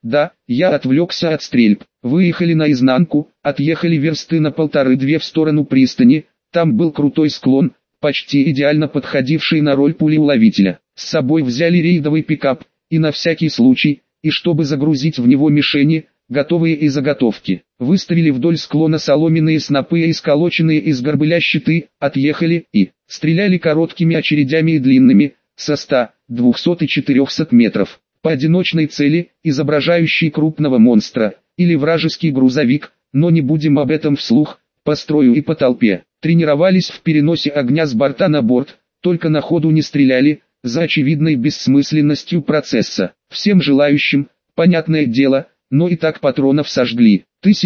Да, я отвлекся от стрельб. Выехали наизнанку, отъехали версты на 1,5-2 в сторону пристани. Там был крутой склон, почти идеально подходивший на роль пулеуловителя. С собой взяли рейдовый пикап, и на всякий случай, и чтобы загрузить в него мишени, готовые и заготовки. Выставили вдоль склона соломенные снопы и сколоченные из горбыля щиты, отъехали и стреляли короткими очередями и длинными, со 100, 200 и 400 метров, по одиночной цели, изображающей крупного монстра, или вражеский грузовик, но не будем об этом вслух, по строю и по толпе. Тренировались в переносе огня с борта на борт, только на ходу не стреляли, за очевидной бессмысленностью процесса. Всем желающим, понятное дело, но и так патронов сожгли.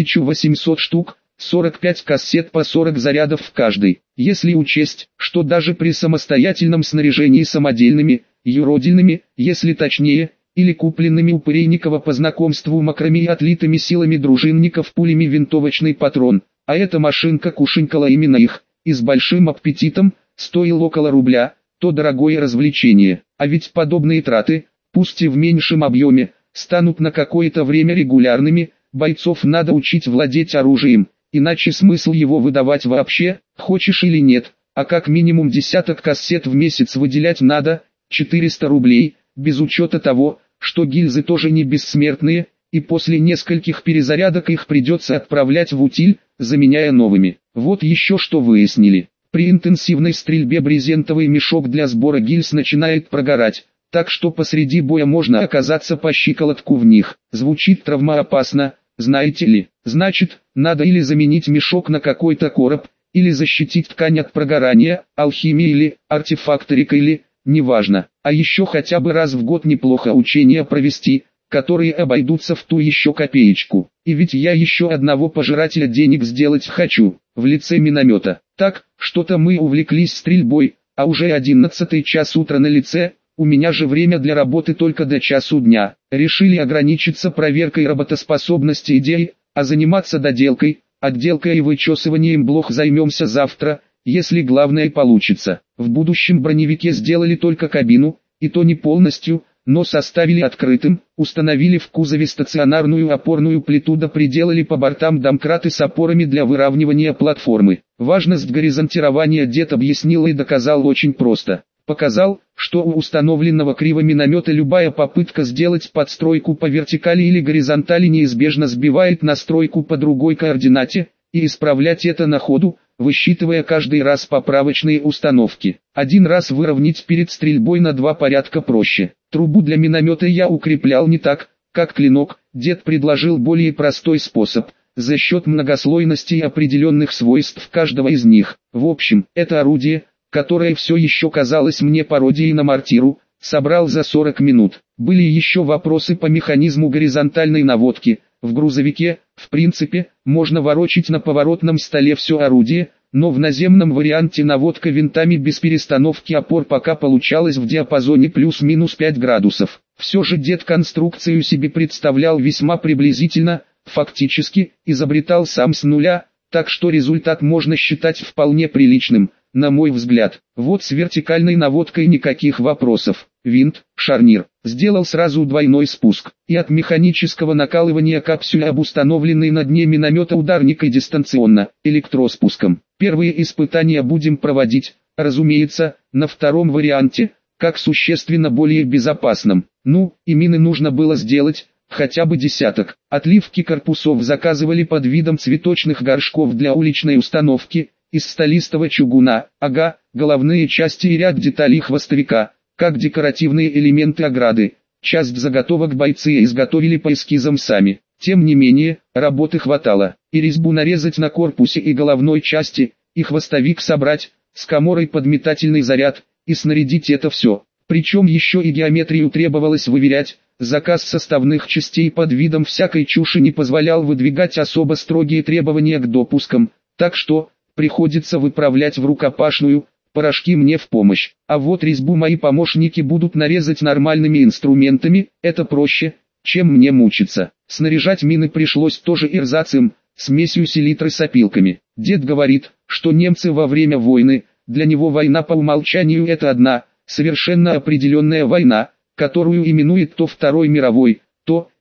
1800 штук, 45 кассет по 40 зарядов в каждой. Если учесть, что даже при самостоятельном снаряжении самодельными, юродильными, если точнее, или купленными у Пырейникова по знакомству макраме и отлитыми силами дружинников пулями винтовочный патрон, а эта машинка кушанькала именно их, и с большим аппетитом, стоил около рубля, то дорогое развлечение. А ведь подобные траты, пусть и в меньшем объеме, станут на какое-то время регулярными. Бойцов надо учить владеть оружием, иначе смысл его выдавать вообще, хочешь или нет, а как минимум десяток кассет в месяц выделять надо, 400 рублей, без учета того, что гильзы тоже не бессмертные, и после нескольких перезарядок их придется отправлять в утиль, заменяя новыми. Вот еще что выяснили. При интенсивной стрельбе брезентовый мешок для сбора гильз начинает прогорать, так что посреди боя можно оказаться по щиколотку в них. Звучит травмоопасно, знаете ли. Значит, надо или заменить мешок на какой-то короб, или защитить ткань от прогорания, алхимией или артефакторикой или, неважно. А еще хотя бы раз в год неплохо учения провести, которые обойдутся в ту еще копеечку. И ведь я еще одного пожирателя денег сделать хочу, в лице миномета. Так, что-то мы увлеклись стрельбой, а уже 11 час утра на лице, у меня же время для работы только до часу дня. Решили ограничиться проверкой работоспособности идей, а заниматься доделкой, отделкой и вычесыванием блох займемся завтра, если главное получится. В будущем броневике сделали только кабину, и то не полностью, но составили открытым, установили в кузове стационарную опорную плиту да приделали по бортам домкраты с опорами для выравнивания платформы. Важность горизонтирования дед объяснил и доказал очень просто. Показал, что у установленного кривоминомета любая попытка сделать подстройку по вертикали или горизонтали неизбежно сбивает настройку по другой координате, и исправлять это на ходу, высчитывая каждый раз поправочные установки. Один раз выровнять перед стрельбой на 2 порядка проще. Трубу для миномета я укреплял не так, как клинок, дед предложил более простой способ, за счет многослойности и определенных свойств каждого из них. В общем, это орудие, которое все еще казалось мне пародией на мортиру, собрал за 40 минут. Были еще вопросы по механизму горизонтальной наводки. В грузовике, в принципе, можно ворочить на поворотном столе все орудие, но в наземном варианте наводка винтами без перестановки опор пока получалась в диапазоне плюс-минус 5 градусов. Все же дед конструкцию себе представлял весьма приблизительно, фактически, изобретал сам с нуля, так что результат можно считать вполне приличным, на мой взгляд. Вот с вертикальной наводкой никаких вопросов. Винт, шарнир, сделал сразу двойной спуск, и от механического накалывания капсюля об установленный на дне миномета ударник и дистанционно, электроспуском. Первые испытания будем проводить, разумеется, на втором варианте, как существенно более безопасном. Ну, и мины нужно было сделать, хотя бы десяток. Отливки корпусов заказывали под видом цветочных горшков для уличной установки, из сталистого чугуна, головные части и ряд деталей хвостовика, как декоративные элементы ограды. Часть заготовок бойцы изготовили по эскизам сами. Тем не менее, работы хватало. И резьбу нарезать на корпусе и головной части, и хвостовик собрать, с каморой под метательный заряд, и снарядить это все. Причем еще и геометрию требовалось выверять. Заказ составных частей под видом всякой чуши не позволял выдвигать особо строгие требования к допускам, так что приходится выправлять в рукопашную, порошки мне в помощь. А вот резьбу мои помощники будут нарезать нормальными инструментами, это проще, чем мне мучиться. Снаряжать мины пришлось тоже ирзацем, смесью селитры с опилками. Дед говорит, что немцы во время войны, для него война по умолчанию это одна, совершенно определенная война, которую именует то Второй мировой, то,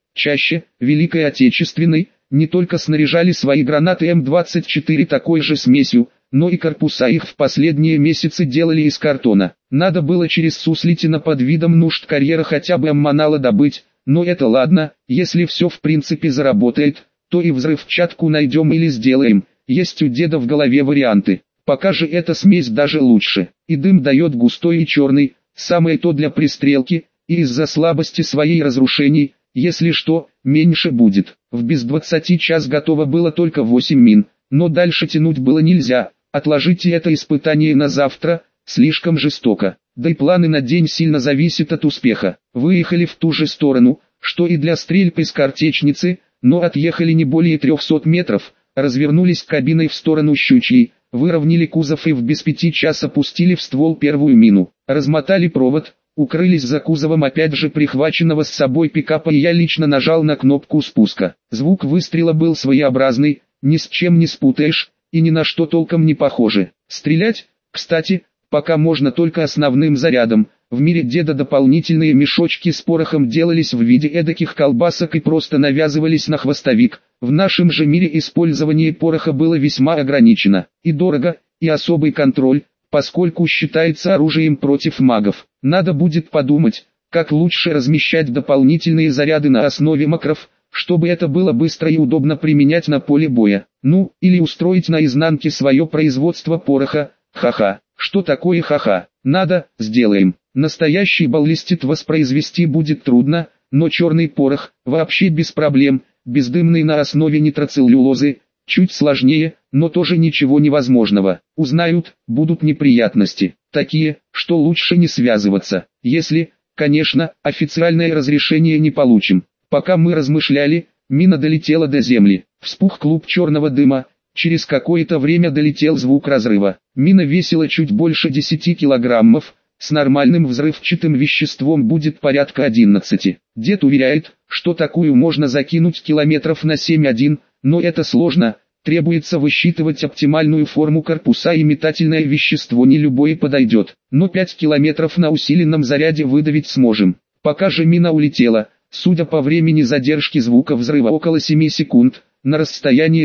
чаще, Великой Отечественной, не только снаряжали свои гранаты М-24 такой же смесью, но и корпуса их в последние месяцы делали из картона. Надо было через Суслитино под видом нужд карьера хотя бы аммонала добыть, но это ладно, если все в принципе заработает, то и взрывчатку найдем или сделаем, есть у деда в голове варианты. Пока же эта смесь даже лучше, и дым дает густой и черный, самое то для пристрелки, и из-за слабости своей разрушений, если что, меньше будет. В без 20 час готово было только 8 мин, но дальше тянуть было нельзя, отложите это испытание на завтра, слишком жестоко, да и планы на день сильно зависят от успеха. Выехали в ту же сторону, что и для стрельбы из картечницы, но отъехали не более 300 метров, развернулись кабиной в сторону Щучьей, выровняли кузов и в без 5 час опустили в ствол первую мину, размотали провод, укрылись за кузовом опять же прихваченного с собой пикапа и я лично нажал на кнопку спуска. Звук выстрела был своеобразный, ни с чем не спутаешь, и ни на что толком не похоже. Стрелять, кстати, пока можно только основным зарядом. В мире деда дополнительные мешочки с порохом делались в виде эдаких колбасок и просто навязывались на хвостовик. В нашем же мире использование пороха было весьма ограничено, и дорого, и особый контроль, поскольку считается оружием против магов. Надо будет подумать, как лучше размещать дополнительные заряды на основе макров, чтобы это было быстро и удобно применять на поле боя. Ну, или устроить на изнанке свое производство пороха, ха-ха. Что такое ха-ха? Надо, сделаем. Настоящий баллистит воспроизвести будет трудно, но черный порох, вообще без проблем, бездымный на основе нитроцеллюлозы, чуть сложнее, но тоже ничего невозможного. Узнают, будут неприятности, такие, что лучше не связываться, если, конечно, официальное разрешение не получим. Пока мы размышляли, мина долетела до земли, вспух клуб черного дыма, через какое-то время долетел звук разрыва. Мина весила чуть больше 10 килограммов, с нормальным взрывчатым веществом будет порядка 11. Дед уверяет, что такую можно закинуть километров на 7-1, но это сложно, требуется высчитывать оптимальную форму корпуса и метательное вещество не любое подойдет, но 5 километров на усиленном заряде выдавить сможем. Пока же мина улетела, судя по времени задержки звука взрыва около 7 секунд, на расстоянии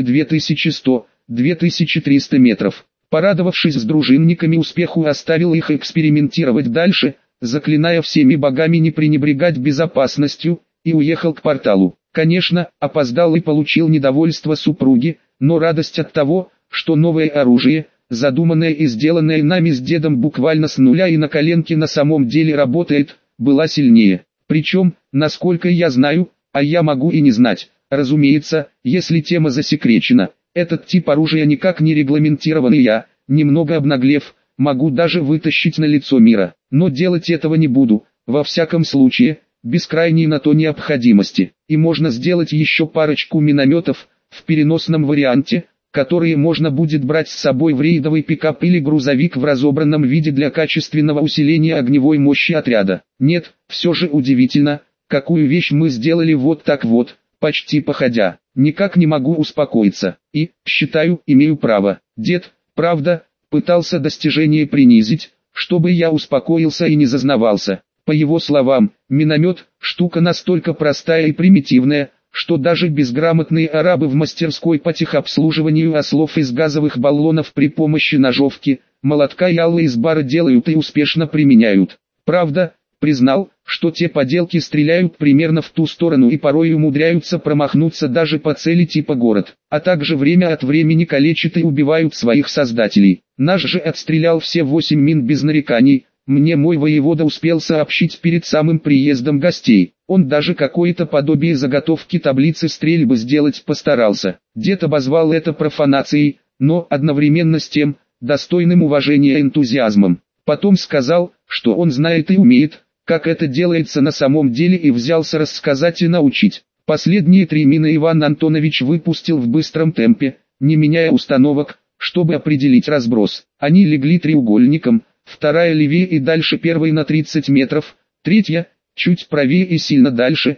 2100-2300 метров. Порадовавшись с дружинниками успеху, оставил их экспериментировать дальше, заклиная всеми богами не пренебрегать безопасностью, и уехал к порталу. Конечно, опоздал и получил недовольство супруги, но радость от того, что новое оружие, задуманное и сделанное нами с дедом буквально с нуля и на коленке на самом деле работает, была сильнее. Причем, насколько я знаю, а я могу и не знать, разумеется, если тема засекречена. Этот тип оружия никак не регламентирован и я, немного обнаглев, могу даже вытащить на лицо мира. Но делать этого не буду, во всяком случае, без крайней на то необходимости. И можно сделать еще парочку минометов, в переносном варианте, которые можно будет брать с собой в рейдовый пикап или грузовик в разобранном виде для качественного усиления огневой мощи отряда. Нет, все же удивительно, какую вещь мы сделали вот так вот, почти походя. Никак не могу успокоиться, и, считаю, имею право. Дед, правда, пытался достижение принизить, чтобы я успокоился и не зазнавался. По его словам, миномет – штука настолько простая и примитивная, что даже безграмотные арабы в мастерской по техобслуживанию ослов из газовых баллонов при помощи ножовки, молотка и аллы из бара делают и успешно применяют. Правда, признал, что те поделки стреляют примерно в ту сторону и порой умудряются промахнуться даже по цели типа город, а также время от времени калечат и убивают своих создателей. Наш же отстрелял все 8 мин без нареканий, мне мой воевода успел сообщить перед самым приездом гостей. Он даже какое-то подобие заготовки таблицы стрельбы сделать постарался. Дед обозвал это профанацией, но одновременно с тем, достойным уважения энтузиазмом. Потом сказал, что он знает и умеет, как это делается на самом деле, и взялся рассказать и научить. Последние 3 мины Иван Антонович выпустил в быстром темпе, не меняя установок, чтобы определить разброс. Они легли треугольником, вторая левее и дальше первой на 30 метров, третья, чуть правее и сильно дальше,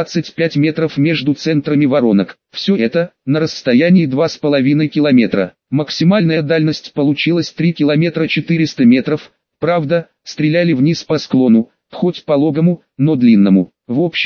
25 метров между центрами воронок. Все это, на расстоянии 2,5 километра. Максимальная дальность получилась 3 километра 400 метров, правда, стреляли вниз по склону, хоть пологому, но длинному. В общем,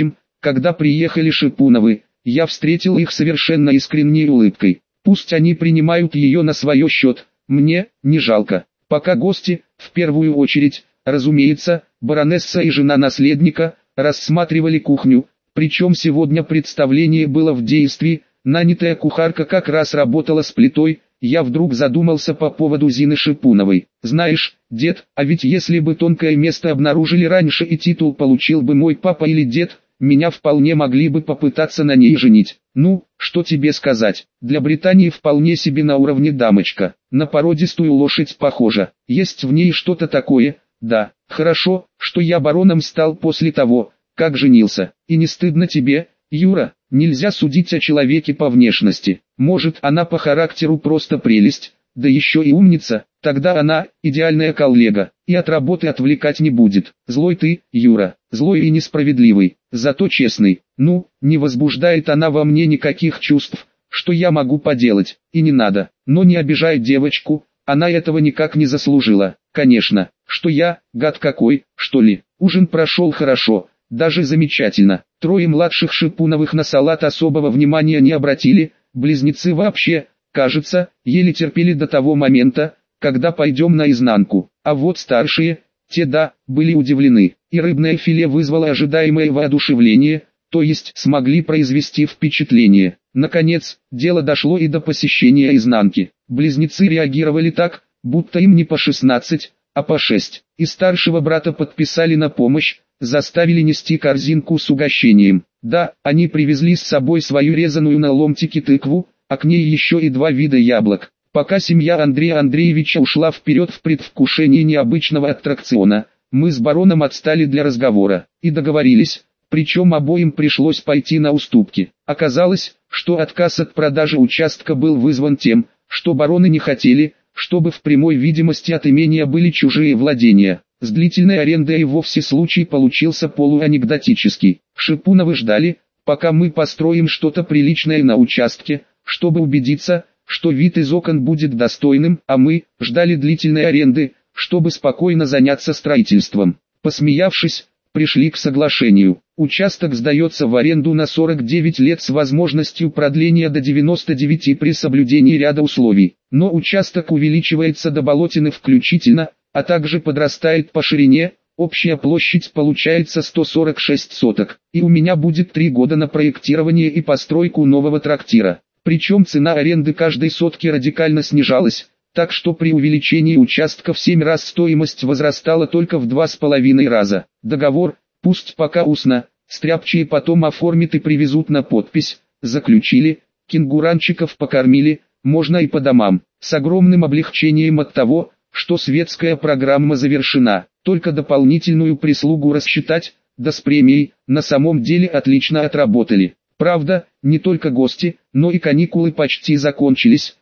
Когда приехали Шипуновы, я встретил их совершенно искренней улыбкой. Пусть они принимают ее на свой счет, мне не жалко. Пока гости, в первую очередь, разумеется, баронесса и жена наследника, рассматривали кухню, причем сегодня представление было в действии, нанятая кухарка как раз работала с плитой. Я вдруг задумался по поводу Зины Шипуновой. Знаешь, дед, а ведь если бы тонкое место обнаружили раньше и титул получил бы мой папа или дед, меня вполне могли бы попытаться на ней женить. Ну, что тебе сказать, для Британии вполне себе на уровне дамочка, на породистую лошадь похожа, есть в ней что-то такое, да, хорошо, что я бароном стал после того, как женился, и не стыдно тебе, Юра? Нельзя судить о человеке по внешности, может она по характеру просто прелесть, да еще и умница, тогда она идеальная коллега, и от работы отвлекать не будет. Злой ты, Юра, злой и несправедливый, зато честный. Ну, не возбуждает она во мне никаких чувств, что я могу поделать, и не надо, но не обижай девочку, она этого никак не заслужила. Конечно, что я, гад какой, что ли. Ужин прошел хорошо, даже замечательно. Трое младших Шипуновых на салат особого внимания не обратили, близнецы вообще, кажется, еле терпели до того момента, когда пойдем наизнанку. А вот старшие, те да, были удивлены, и рыбное филе вызвало ожидаемое воодушевление, то есть смогли произвести впечатление. Наконец, дело дошло и до посещения изнанки. Близнецы реагировали так, будто им не по 16, а по 6. И старшего брата подписали на помощь, заставили нести корзинку с угощением. Да, они привезли с собой свою резаную на ломтики тыкву, а к ней еще и 2 вида яблок. Пока семья Андрея Андреевича ушла вперед в предвкушении необычного аттракциона, мы с бароном отстали для разговора и договорились, причем обоим пришлось пойти на уступки. Оказалось, что отказ от продажи участка был вызван тем, что бароны не хотели, чтобы в прямой видимости от имения были чужие владения. С длительной арендой и вовсе случай получился полуанекдотический. Шипуновы ждали, пока мы построим что-то приличное на участке, чтобы убедиться, что вид из окон будет достойным, а мы ждали длительной аренды, чтобы спокойно заняться строительством. Посмеявшись, пришли к соглашению. Участок сдается в аренду на 49 лет с возможностью продления до 99 при соблюдении ряда условий. Но участок увеличивается до Болотины включительно, а также подрастает по ширине, общая площадь получается 146 соток, и у меня будет 3 года на проектирование и постройку нового трактира. Причем цена аренды каждой сотки радикально снижалась, так что при увеличении участка в 7 раз стоимость возрастала только в 2,5 раза. Договор, пусть пока устно, стряпчие потом оформят и привезут на подпись, заключили, кенгуранчиков покормили, можно и по домам, с огромным облегчением от того, что светская программа завершена, только дополнительную прислугу рассчитать, да с премией, на самом деле отлично отработали. Правда, не только гости, но и каникулы почти закончились,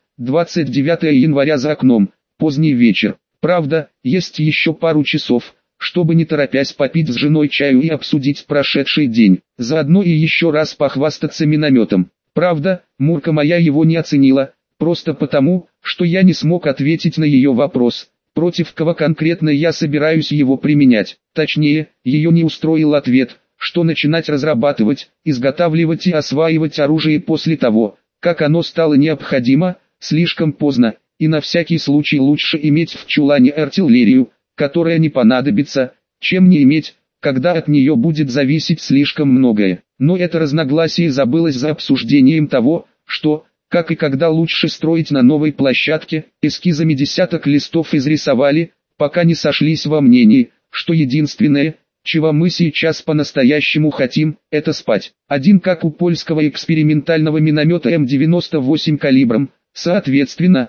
29 января за окном, поздний вечер. Правда, есть еще пару часов, чтобы не торопясь попить с женой чаю и обсудить прошедший день, заодно и еще раз похвастаться минометом. Правда, Мурка моя его не оценила, просто потому, что я не смог ответить на ее вопрос, против кого конкретно я собираюсь его применять. Точнее, ее не устроил ответ, что начинать разрабатывать, изготавливать и осваивать оружие после того, как оно стало необходимо, слишком поздно, и на всякий случай лучше иметь в чулане артиллерию, которая не понадобится, чем не иметь, когда от нее будет зависеть слишком многое. Но это разногласие забылось за обсуждением того, что, как и когда лучше строить на новой площадке, эскизами десяток листов изрисовали, пока не сошлись во мнении, что единственное, чего мы сейчас по-настоящему хотим, это спать. Один как у польского экспериментального миномета М98 калибром, соответственно,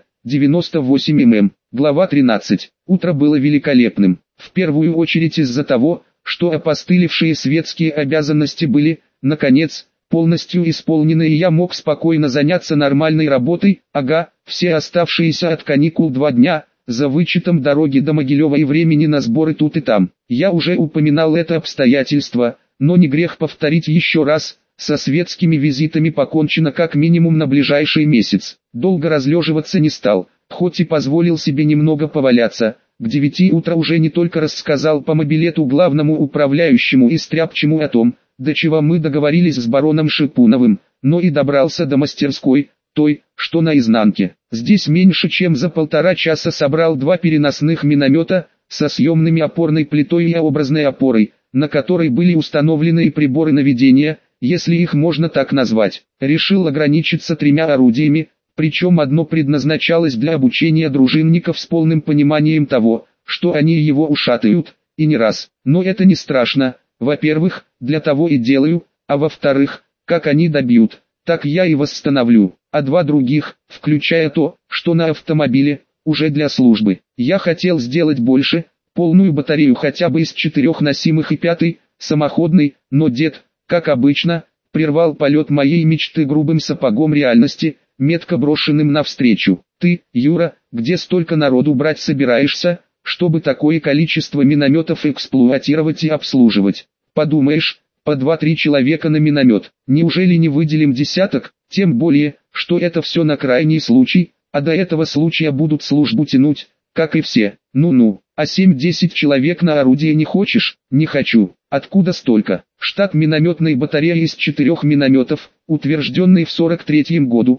98 мм. Глава 13. Утро было великолепным. В первую очередь из-за того, что опостылевшие светские обязанности были, наконец, полностью исполнены, и я мог спокойно заняться нормальной работой. Ага, все оставшиеся от каникул 2 дня, за вычетом дороги до Могилева и времени на сборы тут и там. Я уже упоминал это обстоятельство, но не грех повторить еще раз. Со светскими визитами покончено как минимум на ближайший месяц. Долго разлеживаться не стал, хоть и позволил себе немного поваляться. К 9 утра уже не только рассказал по мобилету главному управляющему и стряпчему о том, до чего мы договорились с бароном Шипуновым, но и добрался до мастерской, той, что на изнанке. Здесь меньше чем за 1,5 часа собрал 2 переносных миномета, со съемными опорной плитой и образной опорой, на которой были установлены и приборы наведения, если их можно так назвать. Решил ограничиться 3 орудиями, причем одно предназначалось для обучения дружинников с полным пониманием того, что они его ушатают, и не раз. Но это не страшно, во-первых, для того и делаю, а во-вторых, как они добьют, так я и восстановлю, а 2 других, включая то, что на автомобиле, уже для службы. Я хотел сделать больше, полную батарею хотя бы из 4 носимых и 5, самоходный, но дед, как обычно, прервал полет моей мечты грубым сапогом реальности, метко брошенным навстречу. Ты, Юра, где столько народу брать собираешься, чтобы такое количество минометов эксплуатировать и обслуживать? Подумаешь, по 2-3 человека на миномет. Неужели не выделим десяток? Тем более, что это все на крайний случай, а до этого случая будут службу тянуть, как и все. Ну-ну, а 7-10 человек на орудие не хочешь? Не хочу. Откуда столько? Штат минометной батареи из 4 минометов, утвержденный в 43-м году,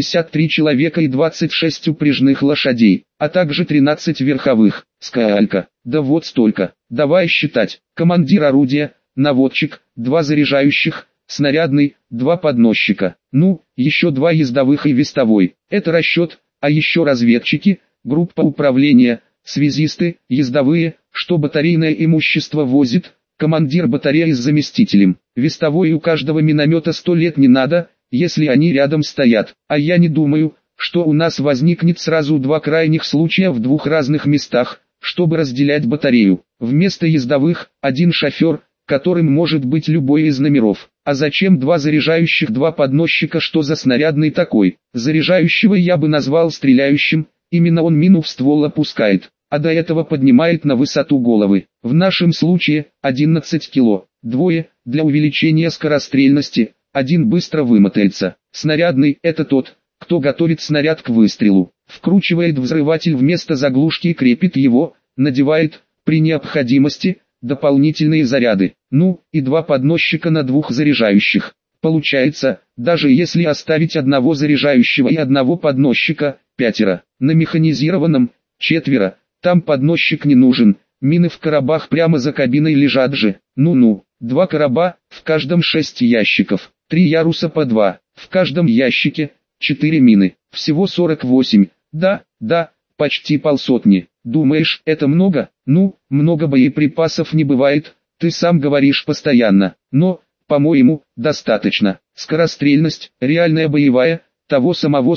53 человека и 26 упряжных лошадей, а также 13 верховых. Скалька. Да вот столько. Давай считать. Командир орудия, наводчик, 2 заряжающих, снарядный, 2 подносчика. Ну, еще 2 ездовых и вестовой. Это расчет, а еще разведчики, группа управления, связисты, ездовые, что батарейное имущество возит, командир батареи с заместителем. Вестовой у каждого миномета 100 лет не надо, если они рядом стоят. А я не думаю, что у нас возникнет сразу 2 крайних случая в 2 разных местах, чтобы разделять батарею. Вместо ездовых, 1 шофер, которым может быть любой из номеров. А зачем 2 заряжающих, 2 подносчика, что за снарядный такой? Заряжающего я бы назвал стреляющим, именно он мину в ствол опускает, а до этого поднимает на высоту головы. В нашем случае, 11 кило, 2, для увеличения скорострельности, 1 быстро вымотается. Снарядный – это тот, кто готовит снаряд к выстрелу, вкручивает взрыватель вместо заглушки и крепит его, надевает, при необходимости, дополнительные заряды. Ну, и 2 подносчика на 2 заряжающих. Получается, даже если оставить 1 заряжающего и 1 подносчика, 5. На механизированном, 4, там подносчик не нужен, мины в коробах прямо за кабиной лежат же. Ну-ну, 2 короба, в каждом 6 ящиков, 3 яруса по 2, в каждом ящике, 4 мины, всего 48, да, почти полсотни. Думаешь, это много? Ну, много боеприпасов не бывает, ты сам говоришь постоянно, но, по-моему, достаточно. Скорострельность, реальная боевая, того самого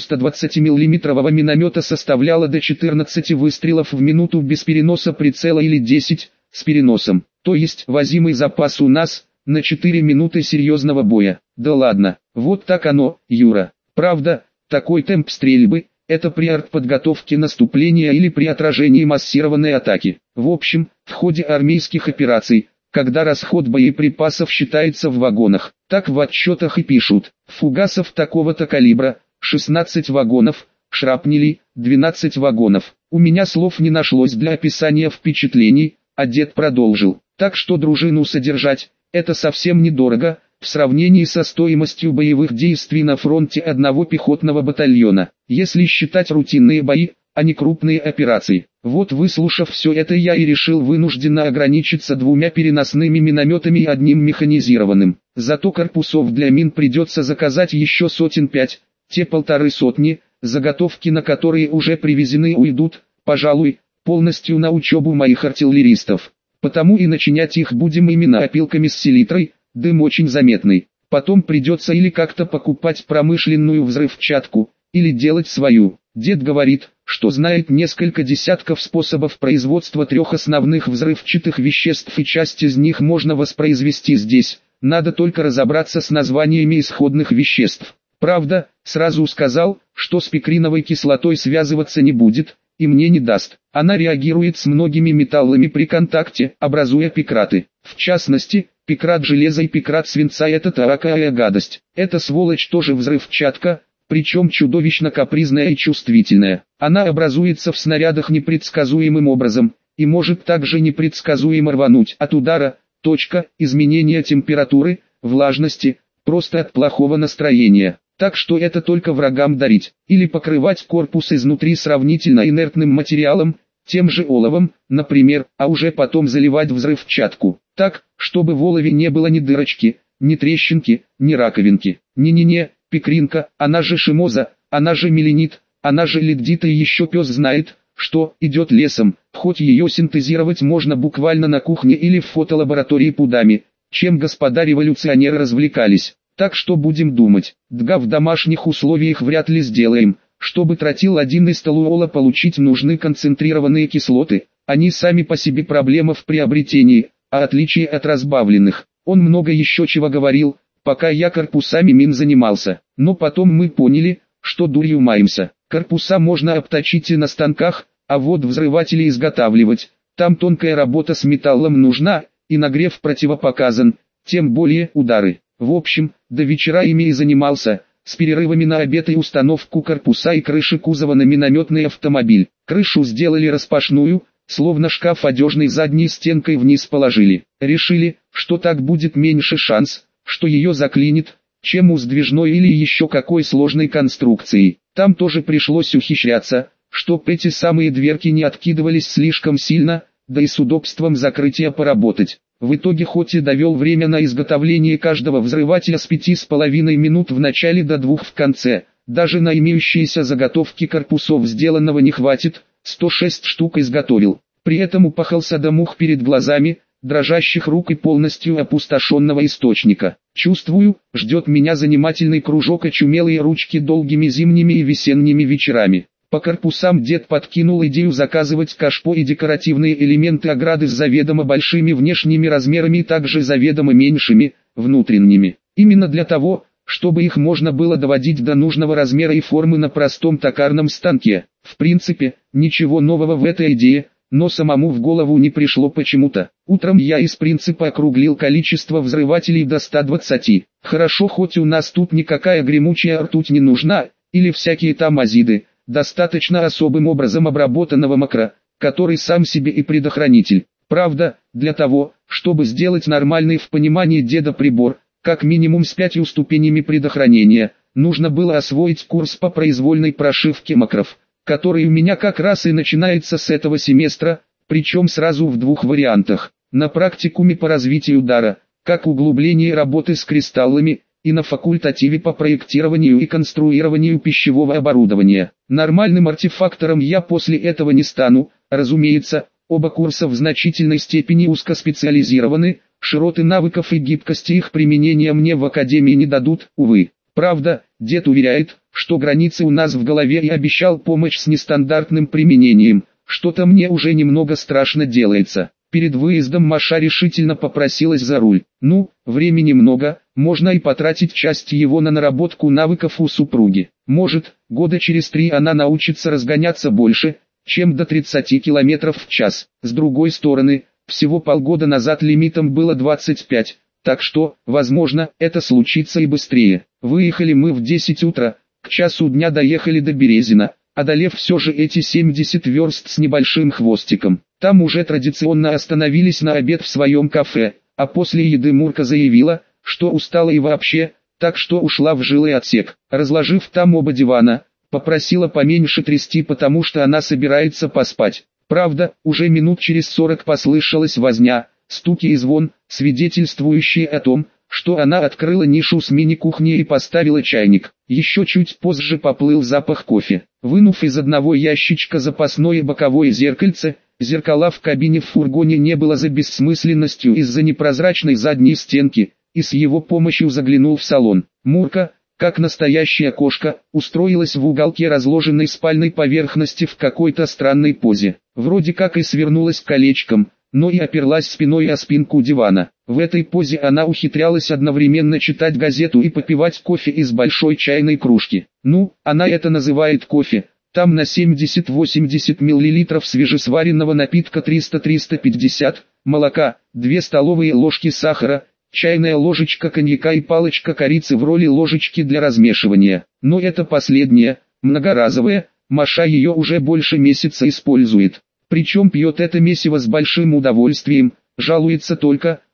120-мм миномета составляла до 14 выстрелов в минуту без переноса прицела или 10, с переносом. То есть возимый запас у нас, на 4 минуты серьезного боя. Да ладно, вот так оно, Юра. Правда, такой темп стрельбы, это при артподготовке наступления или при отражении массированной атаки. В общем, в ходе армейских операций, когда расход боеприпасов считается в вагонах, так в отчетах и пишут. Фугасов такого-то калибра, 16 вагонов, шрапнелей, 12 вагонов. У меня слов не нашлось для описания впечатлений, а дед продолжил. Так что дружину содержать, это совсем недорого, в сравнении со стоимостью боевых действий на фронте одного пехотного батальона, если считать рутинные бои, а не крупные операции. Вот выслушав все это, я и решил вынужденно ограничиться 2 переносными минометами и 1 механизированным. Зато корпусов для мин придется заказать еще 5, те 150, заготовки на которые уже привезены уйдут, пожалуй, полностью на учебу моих артиллеристов. Потому и начинять их будем именно опилками с селитрой, дым очень заметный. Потом придется или как-то покупать промышленную взрывчатку, или делать свою. Дед говорит, что знает несколько десятков способов производства 3 основных взрывчатых веществ, и часть из них можно воспроизвести здесь. Надо только разобраться с названиями исходных веществ. Правда, сразу сказал, что с пикриновой кислотой связываться не будет, и мне не даст. Она реагирует с многими металлами при контакте, образуя пикраты. В частности, пикрат железа и пикрат свинца — это такая гадость. Эта сволочь тоже взрывчатка, причем чудовищно капризная и чувствительная. Она образуется в снарядах непредсказуемым образом, и может также непредсказуемо рвануть от удара, Изменение температуры, влажности, просто от плохого настроения. Так что это только врагам дарить. Или покрывать корпус изнутри сравнительно инертным материалом, тем же оловом, например, а уже потом заливать взрывчатку. Так, чтобы в олове не было ни дырочки, ни трещинки, ни раковинки. Не-не-не, пикринка, она же шимоза, она же меленит, она же лигдита и еще пес знает, что идет лесом, хоть ее синтезировать можно буквально на кухне или в фотолаборатории пудами, чем господа революционеры развлекались. Так что будем думать, дга в домашних условиях вряд ли сделаем, чтобы тротил-1-эстолуола получить нужны концентрированные кислоты, они сами по себе проблема в приобретении, а отличие от разбавленных. Он много еще чего говорил, пока я корпусами мин занимался, но потом мы поняли, что дурью маемся. Корпуса можно обточить и на станках, а вот взрыватели изготавливать, там тонкая работа с металлом нужна, и нагрев противопоказан, тем более удары. В общем, до вечера ими и занимался, с перерывами на обед и установку корпуса и крыши кузова на минометный автомобиль. Крышу сделали распашную, словно шкаф одежной задней стенкой вниз положили. Решили, что так будет меньше шанс, что ее заклинит, чем у сдвижной или еще какой сложной конструкции. Там тоже пришлось ухищряться, чтоб эти самые дверки не откидывались слишком сильно, да и с удобством закрытия поработать. В итоге хоть и довел время на изготовление каждого взрывателя с 5,5 минут в начале до 2 в конце, даже на имеющиеся заготовки корпусов сделанного не хватит, 106 штук изготовил. При этом упахался до мух перед глазами, дрожащих рук и полностью опустошенного источника. Чувствую, ждет меня занимательный кружок очумелые ручки долгими зимними и весенними вечерами. По корпусам дед подкинул идею заказывать кашпо и декоративные элементы ограды с заведомо большими внешними размерами и также заведомо меньшими, внутренними. Именно для того, чтобы их можно было доводить до нужного размера и формы на простом токарном станке. В принципе, ничего нового в этой идее, но самому в голову не пришло почему-то. Утром я из принципа округлил количество взрывателей до 120. Хорошо, хоть у нас тут никакая гремучая ртуть не нужна, или всякие там азиды. Достаточно особым образом обработанного макра, который сам себе и предохранитель. Правда, для того, чтобы сделать нормальный в понимании деда прибор, как минимум с 5 ступенями предохранения, нужно было освоить курс по произвольной прошивке макров, который у меня как раз и начинается с этого семестра, причем сразу в 2 вариантах. На практикуме по развитию дара, как углубление работы с кристаллами, и на факультативе по проектированию и конструированию пищевого оборудования. Нормальным артефактором я после этого не стану, разумеется, оба курса в значительной степени узкоспециализированы, широты навыков и гибкости их применения мне в академии не дадут, увы. Правда, дед уверяет, что границы у нас в голове и обещал помощь с нестандартным применением, что-то мне уже немного страшно делается. Перед выездом Маша решительно попросилась за руль. Ну, времени много, можно и потратить часть его на наработку навыков у супруги. Может, года через 3 она научится разгоняться больше, чем до 30 км в час. С другой стороны, всего полгода назад лимитом было 25, так что, возможно, это случится и быстрее. Выехали мы в 10 утра, к часу дня доехали до Березина, одолев все же эти 70 верст с небольшим хвостиком. Там уже традиционно остановились на обед в своем кафе, а после еды Мурка заявила, что устала и вообще, так что ушла в жилой отсек. Разложив там оба дивана, попросила поменьше трясти, потому что она собирается поспать. Правда, уже минут через 40 послышалась возня, стуки и звон, свидетельствующие о том, что она открыла нишу с мини-кухней и поставила чайник. Еще чуть позже поплыл запах кофе. Вынув из одного ящичка запасное боковое зеркальце, зеркала в кабине в фургоне не было за бессмысленностью из-за непрозрачной задней стенки, и с его помощью заглянул в салон. Мурка, как настоящая кошка, устроилась в уголке разложенной спальной поверхности в какой-то странной позе. Вроде как и свернулась колечком, но и оперлась спиной о спинку дивана. В этой позе она ухитрялась одновременно читать газету и попивать кофе из большой чайной кружки. Ну, она это называет кофе. Там на 70-80 мл свежесваренного напитка 300-350, молока, 2 столовые ложки сахара, чайная ложечка коньяка и палочка корицы в роли ложечки для размешивания. Но это последнее, многоразовое, Маша ее уже больше месяца использует. Причем пьет это месиво с большим удовольствием, жалуется только,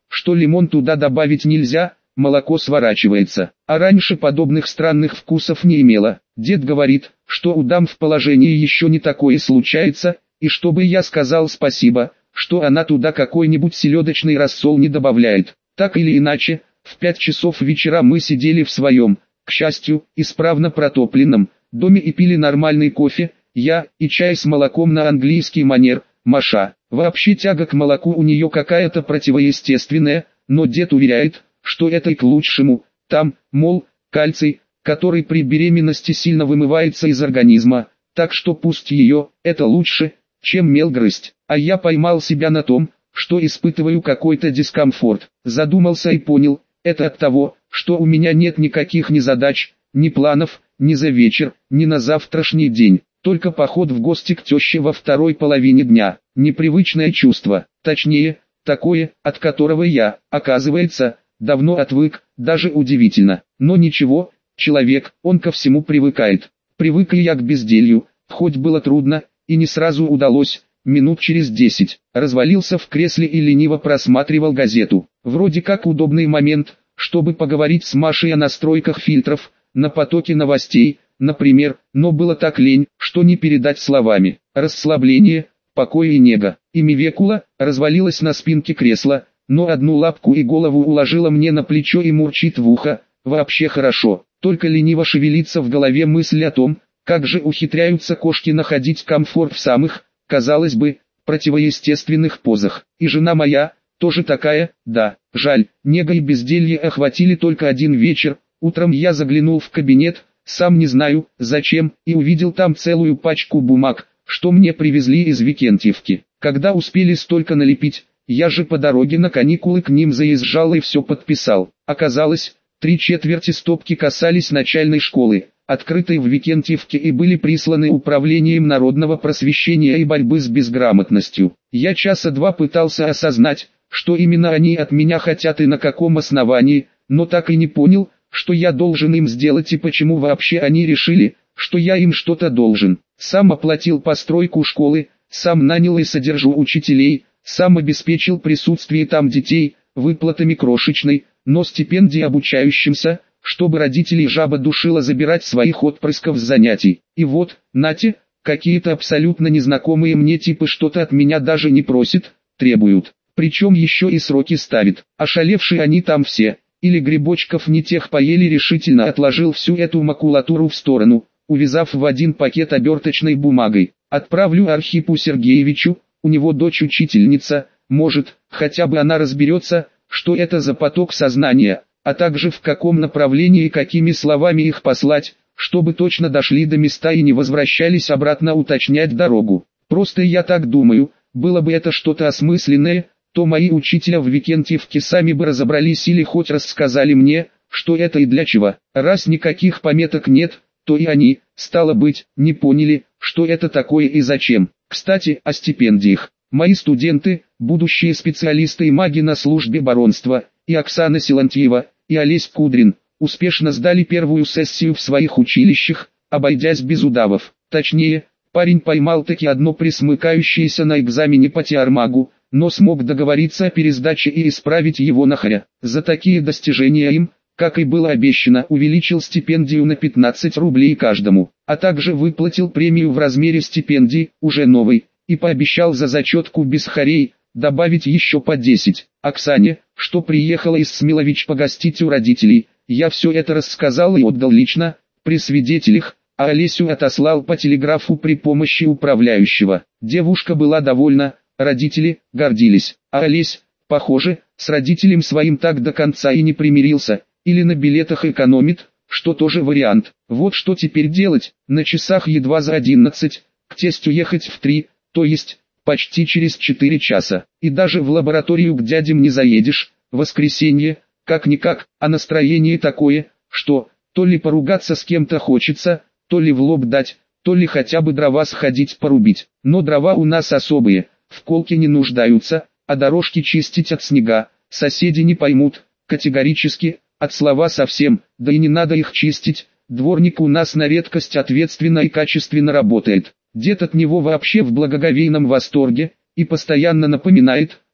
что лимон туда добавить нельзя, молоко сворачивается. А раньше подобных странных вкусов не имело. Дед говорит, что у дам в положении еще не такое случается, и чтобы я сказал спасибо, что она туда какой-нибудь селедочный рассол не добавляет. Так или иначе, в 5 часов вечера мы сидели в своем, к счастью, исправно протопленном доме и пили нормальный кофе, я, и чай с молоком на английский манер, Маша. Вообще тяга к молоку у нее какая-то противоестественная, но дед уверяет, что это и к лучшему. Там, мол, кальций, который при беременности сильно вымывается из организма, так что пусть ее, это лучше, чем мел грызть. А я поймал себя на том, что испытываю какой-то дискомфорт. Задумался и понял, это от того, что у меня нет никаких ни задач, ни планов, ни за вечер, ни на завтрашний день. Только поход в гости к теще во второй половине дня. Непривычное чувство, точнее, такое, от которого я, оказывается, давно отвык, даже удивительно. Но ничего, человек, он ко всему привыкает. Привык и я к безделью, хоть было трудно, и не сразу удалось. Минут через 10, развалился в кресле и лениво просматривал газету. Вроде как удобный момент, чтобы поговорить с Машей о настройках фильтров, на потоке новостей, например, но было так лень, что не передать словами. Расслабление, покой и нега. И Мивекула развалилась на спинке кресла, но одну лапку и голову уложила мне на плечо и мурчит в ухо. Вообще хорошо, только лениво шевелится в голове мысль о том, как же ухитряются кошки находить комфорт в самых, казалось бы, противоестественных позах. И жена моя, тоже такая, да, жаль, нега и безделье охватили только один вечер. Утром я заглянул в кабинет, сам не знаю, зачем, и увидел там целую пачку бумаг, что мне привезли из Викентьевки. Когда успели столько налепить, я же по дороге на каникулы к ним заезжал и все подписал. Оказалось, 3/4 стопки касались начальной школы, открытой в Викентьевке, и были присланы Управлением народного просвещения и борьбы с безграмотностью. Я часа два пытался осознать, что именно они от меня хотят и на каком основании, но так и не понял, что я должен им сделать и почему вообще они решили, что я им что-то должен. Сам оплатил постройку школы, сам нанял и содержу учителей, сам обеспечил присутствие там детей, выплатами крошечной, но стипендии обучающимся, чтобы родителей жаба душила забирать своих отпрысков с занятий. И вот, нате, какие-то абсолютно незнакомые мне типы что-то от меня даже не просят, требуют. Причем еще и сроки ставят. Ошалевшие они там все. Или грибочков не тех поели, решительно отложил всю эту макулатуру в сторону, увязав в один пакет оберточной бумагой. Отправлю Архипу Сергеевичу, у него дочь учительница, может, хотя бы она разберется, что это за поток сознания, а также в каком направлении и какими словами их послать, чтобы точно дошли до места и не возвращались обратно уточнять дорогу. Просто я так думаю, было бы это что-то осмысленное, то мои учителя в Викентьевке сами бы разобрались или хоть рассказали мне, что это и для чего. Раз никаких пометок нет, то и они, стало быть, не поняли, что это такое и зачем. Кстати, о стипендиях. Мои студенты, будущие специалисты и маги на службе баронства, и Оксана Силантьева, и Олесь Кудрин, успешно сдали первую сессию в своих училищах, обойдясь без удавов. Точнее, парень поймал таки одно присмыкающееся на экзамене по теормагу, но смог договориться о пересдаче и исправить его нахря. За такие достижения им, как и было обещано, увеличил стипендию на 15 рублей каждому, а также выплатил премию в размере стипендии, уже новой, и пообещал за зачетку без хорей, добавить еще по 10. Оксане, что приехала из Смилович погостить у родителей, я все это рассказал и отдал лично, при свидетелях, а Олесю отослал по телеграфу при помощи управляющего. Девушка была довольна, родители гордились, а Олесь, похоже, с родителем своим так до конца и не примирился, или на билетах экономит, что тоже вариант. Вот что теперь делать, на часах едва за 11, к тестю ехать в 3, то есть, почти через 4 часа, и даже в лабораторию к дядям не заедешь, воскресенье, как-никак, а настроение такое, что, то ли поругаться с кем-то хочется, то ли в лоб дать, то ли хотя бы дрова сходить порубить. Но дрова у нас особые, в колке не нуждаются, а дорожки чистить от снега, соседи не поймут, категорически, от слова совсем, да и не надо их чистить, дворник у нас на редкость ответственно и качественно работает. Дед от него вообще в благоговейном восторге, и постоянно напоминает,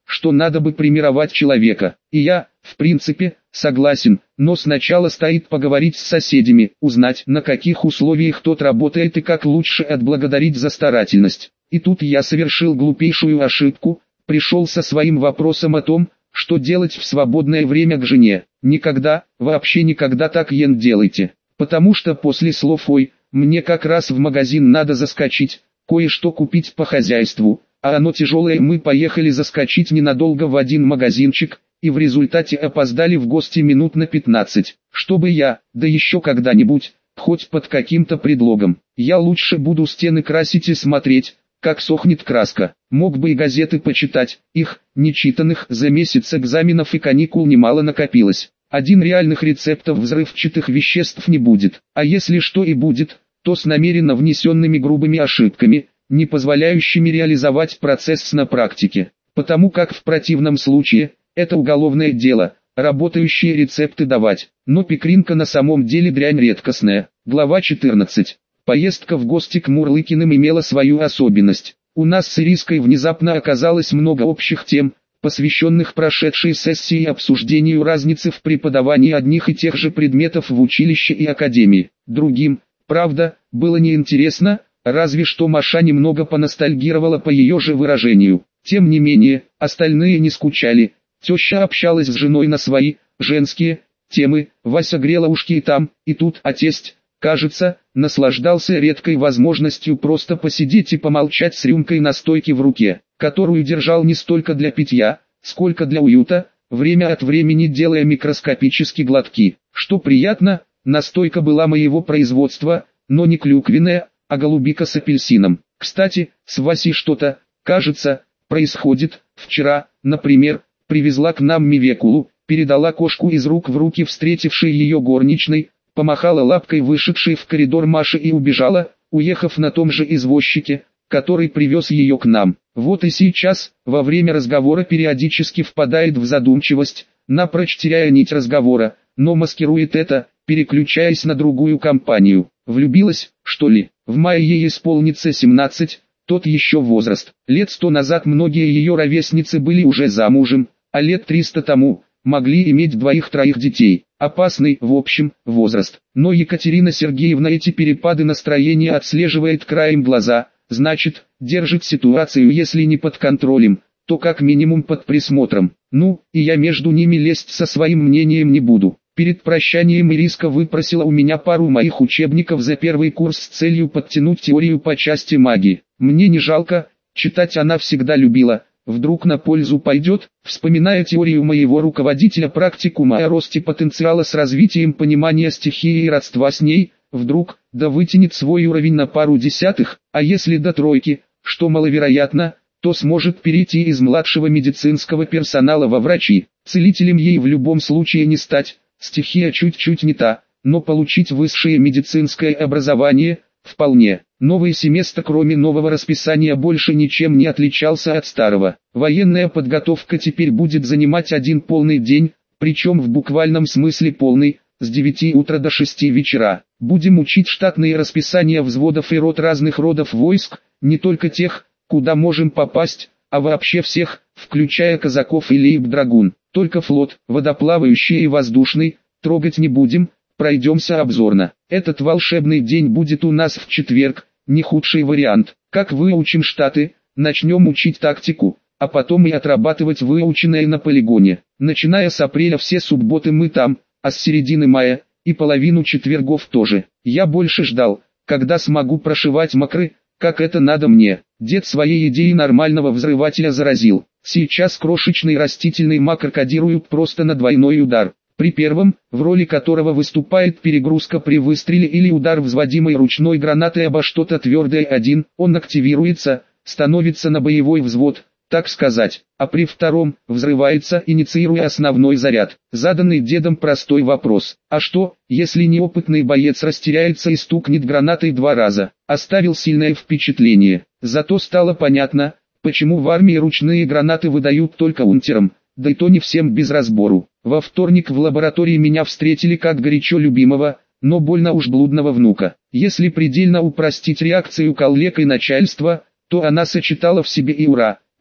что надо бы премировать человека. И я, в принципе, согласен, но сначала стоит поговорить с соседями, узнать, на каких условиях тот работает и как лучше отблагодарить за старательность. И тут я совершил глупейшую ошибку, пришел со своим вопросом о том, что делать в свободное время к жене. Никогда, вообще никогда так не делайте. Потому что после слов «ой, мне как раз в магазин надо заскочить, кое-что купить по хозяйству», а оно тяжелое, мы поехали заскочить ненадолго в один магазинчик, и в результате опоздали в гости минут на 15. Чтобы я, да еще когда-нибудь, хоть под каким-то предлогом, я лучше буду стены красить и смотреть, как сохнет краска. Мог бы и газеты почитать, их, нечитанных, за месяц экзаменов и каникул немало накопилось. Один реальных рецептов взрывчатых веществ не будет, а если что и будет, то с намеренно внесенными грубыми ошибками, не позволяющими реализовать процесс на практике. Потому как в противном случае, это уголовное дело, работающие рецепты давать. Но пекринка на самом деле дрянь редкостная. Глава 14. Поездка в гости к Мурлыкиным имела свою особенность. У нас с Ириской внезапно оказалось много общих тем, посвященных прошедшей сессии и обсуждению разницы в преподавании одних и тех же предметов в училище и академии. Другим, правда, было неинтересно, разве что Маша немного поностальгировала по ее же выражению. Тем не менее, остальные не скучали. Теща общалась с женой на свои, женские, темы, Вася грела ушки и там, и тут, а тесть, кажется, наслаждался редкой возможностью просто посидеть и помолчать с рюмкой настойки в руке, которую держал не столько для питья, сколько для уюта, время от времени делая микроскопические глотки. Что приятно, настойка была моего производства, но не клюквенная, а голубика с апельсином. Кстати, с Васей что-то, кажется, происходит. Вчера, например, привезла к нам Мивекулу, передала кошку из рук в руки встретившей ее горничной, помахала лапкой вышедшей в коридор Маши и убежала, уехав на том же извозчике, который привез ее к нам. Вот и сейчас, во время разговора периодически впадает в задумчивость, напрочь теряя нить разговора, но маскирует это, переключаясь на другую компанию. Влюбилась, что ли? В мае ей исполнится 17, тот еще возраст. Лет 100 назад многие ее ровесницы были уже замужем, а лет 300 тому могли иметь двоих-троих детей. Опасный, в общем, возраст. Но Екатерина Сергеевна эти перепады настроения отслеживает краем глаза, значит, держит ситуацию если не под контролем, то как минимум под присмотром. Ну, и я между ними лезть со своим мнением не буду. Перед прощанием Ириска выпросила у меня пару моих учебников за первый курс с целью подтянуть теорию по части магии. Мне не жалко, читать она всегда любила, вдруг на пользу пойдет, вспоминая теорию моего руководителя практикума о росте потенциала с развитием понимания стихии и родства с ней, вдруг, да вытянет свой уровень на пару десятых, а если до тройки, что маловероятно, то сможет перейти из младшего медицинского персонала во врачи. Целителем ей в любом случае не стать. Стихия чуть-чуть не та, но получить высшее медицинское образование – вполне. Новый семестр кроме нового расписания больше ничем не отличался от старого. Военная подготовка теперь будет занимать один полный день, причем в буквальном смысле полный, с 9 утра до 6 вечера. Будем учить штатные расписания взводов и рот разных родов войск, не только тех, куда можем попасть, а вообще всех, включая казаков и лейб-драгун. Только флот, водоплавающий и воздушный, трогать не будем, пройдемся обзорно. Этот волшебный день будет у нас в четверг, не худший вариант. Как выучим штаты, начнем учить тактику, а потом и отрабатывать выученное на полигоне. Начиная с апреля все субботы мы там, а с середины мая, и половину четвергов тоже. Я больше ждал, когда смогу прошивать макры, как это надо мне. Дед своей идеей нормального взрывателя заразил. Сейчас крошечный растительный макр кодируют просто на двойной удар. При первом, в роли которого выступает перегрузка при выстреле или удар взводимой ручной гранатой обо что-то твердое один, он активируется, становится на боевой взвод, так сказать. А при втором, взрывается, инициируя основной заряд. Заданный дедом простой вопрос. А что, если неопытный боец растеряется и стукнет гранатой 2 раза? Оставил сильное впечатление. Зато стало понятно, почему в армии ручные гранаты выдают только унтерам, да и то не всем без разбору. Во вторник в лаборатории меня встретили как горячо любимого, но больно уж блудного внука. Если предельно упростить реакцию коллег и начальства, то она сочетала в себе и ура,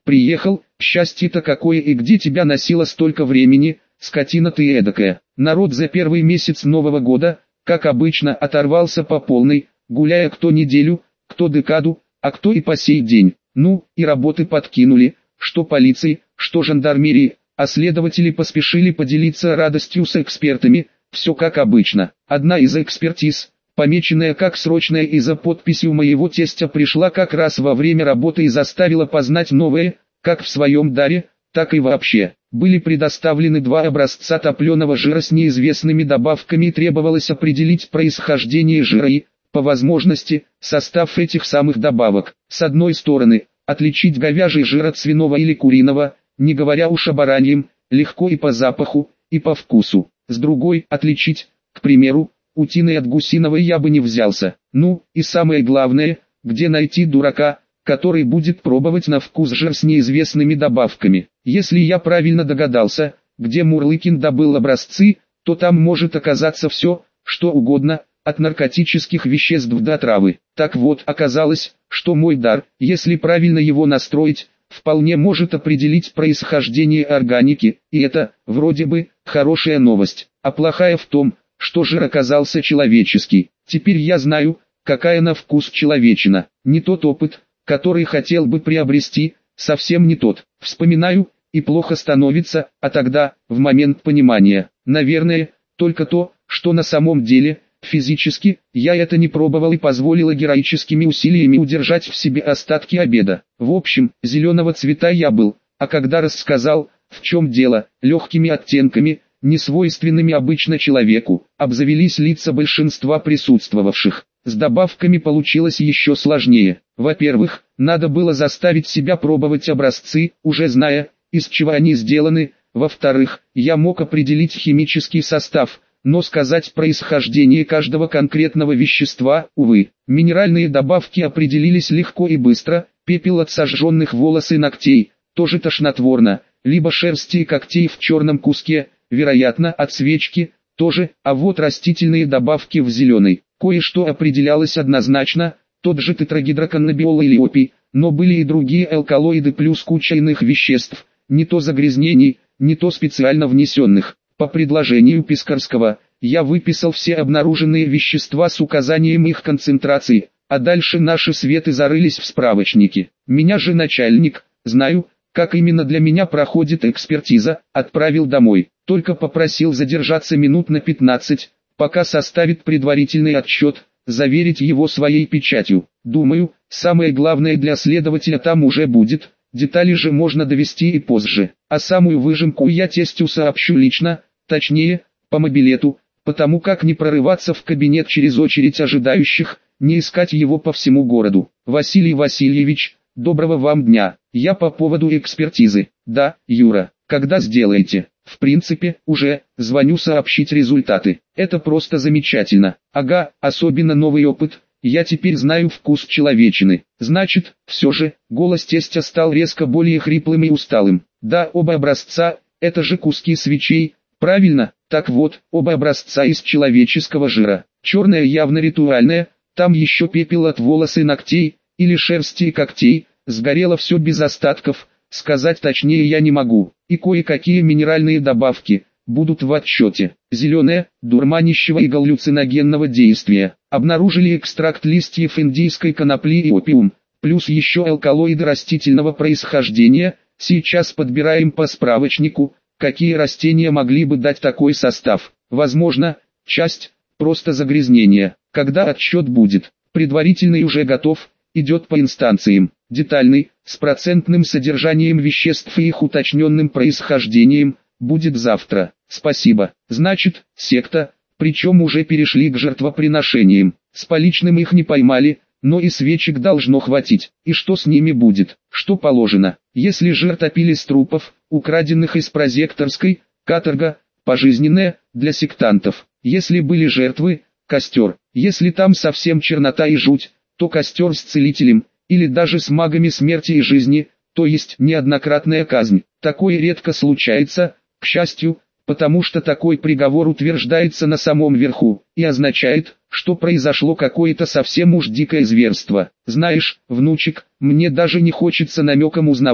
приехал, счастье-то какое, и где тебя носило столько времени, скотина ты эдакая. Народ за первый месяц Нового года, как обычно, оторвался по полной, гуляя кто неделю, кто декаду, а кто и по сей день. Ну, и работы подкинули, что полиции, что жандармерии, а следователи поспешили поделиться радостью с экспертами, все как обычно. Одна из экспертиз, помеченная как срочная и за подписью моего тестя, пришла как раз во время работы и заставила познать новое, как в своем даре, так и вообще. Были предоставлены 2 образца топленого жира с неизвестными добавками и требовалось определить происхождение жира и, по возможности, состав этих самых добавок. С одной стороны, отличить говяжий жир от свиного или куриного, не говоря уж о бараньем, легко и по запаху, и по вкусу. С другой, отличить, к примеру, утиной от гусиного я бы не взялся. Ну, и самое главное, где найти дурака, который будет пробовать на вкус жир с неизвестными добавками. Если я правильно догадался, где Мурлыкин добыл образцы, то там может оказаться все, что угодно, от наркотических веществ до травы. Так вот, оказалось, что мой дар, если правильно его настроить, вполне может определить происхождение органики, и это, вроде бы, хорошая новость. А плохая в том, что жир оказался человеческий. Теперь я знаю, какая на вкус человечина. Не тот опыт, который хотел бы приобрести, совсем не тот. Вспоминаю, и плохо становится, а тогда, в момент понимания, наверное, только то, что на самом деле, физически, я это не пробовал и позволило героическими усилиями удержать в себе остатки обеда. В общем, зеленого цвета я был, а когда рассказал, в чем дело, легкими оттенками, несвойственными обычно человеку, обзавелись лица большинства присутствовавших. С добавками получилось еще сложнее. Во-первых, надо было заставить себя пробовать образцы, уже зная, из чего они сделаны. Во-вторых, я мог определить химический состав, но сказать происхождение каждого конкретного вещества, увы. Минеральные добавки определились легко и быстро: пепел от сожженных волос и ногтей, тоже тошнотворно, либо шерсти и когтей в черном куске, вероятно от свечки, тоже, а вот растительные добавки в зеленой. Кое-что определялось однозначно, тот же тетрагидроканнабиол или опий, но были и другие алкалоиды плюс куча иных веществ, не то загрязнений, не то специально внесенных. По предложению Пискарского, я выписал все обнаруженные вещества с указанием их концентрации, а дальше наши светы зарылись в справочнике. Меня же начальник, знаю, как именно для меня проходит экспертиза, отправил домой, только попросил задержаться минут на 15, пока составит предварительный отчет, заверить его своей печатью. Думаю, самое главное для следователя там уже будет, детали же можно довести и позже. А самую выжимку я тестю сообщу лично, точнее, по мобилету, потому как не прорываться в кабинет через очередь ожидающих, не искать его по всему городу. Василий Васильевич, доброго вам дня. Я по поводу экспертизы. Да, Юра, когда сделаете? В принципе, уже, звоню сообщить результаты. Это просто замечательно. Ага, особенно новый опыт. Я теперь знаю вкус человечины. Значит, все же, голос тестя стал резко более хриплым и усталым. Да, оба образца, это же куски свечей, правильно? Так вот, оба образца из человеческого жира. Черное явно ритуальное, там еще пепел от волос и ногтей, или шерсти и когтей, сгорело все без остатков, сказать точнее я не могу. И кое-какие минеральные добавки будут в отчете. Зеленое, дурманящего и галлюциногенного действия. Обнаружили экстракт листьев индийской конопли и опиум, плюс еще алкалоиды растительного происхождения. Сейчас подбираем по справочнику, какие растения могли бы дать такой состав. Возможно, часть, просто загрязнение. Когда отчет будет? Предварительный уже готов, идет по инстанциям. Детальный, с процентным содержанием веществ и их уточненным происхождением, будет завтра. Спасибо. Значит, секта, причем уже перешли к жертвоприношениям. С поличным их не поймали, но и свечек должно хватить. И что с ними будет? Что положено? Если жир топили с трупов, украденных из прозекторской, каторга, пожизненная, для сектантов. Если были жертвы, костер. Если там совсем чернота и жуть, то костер с целителем, или даже с магами смерти и жизни, то есть неоднократная казнь. Такое редко случается, к счастью, потому что такой приговор утверждается на самом верху, и означает, что произошло какое-то совсем уж дикое зверство. Знаешь, внучек, мне даже не хочется намеком узнавать,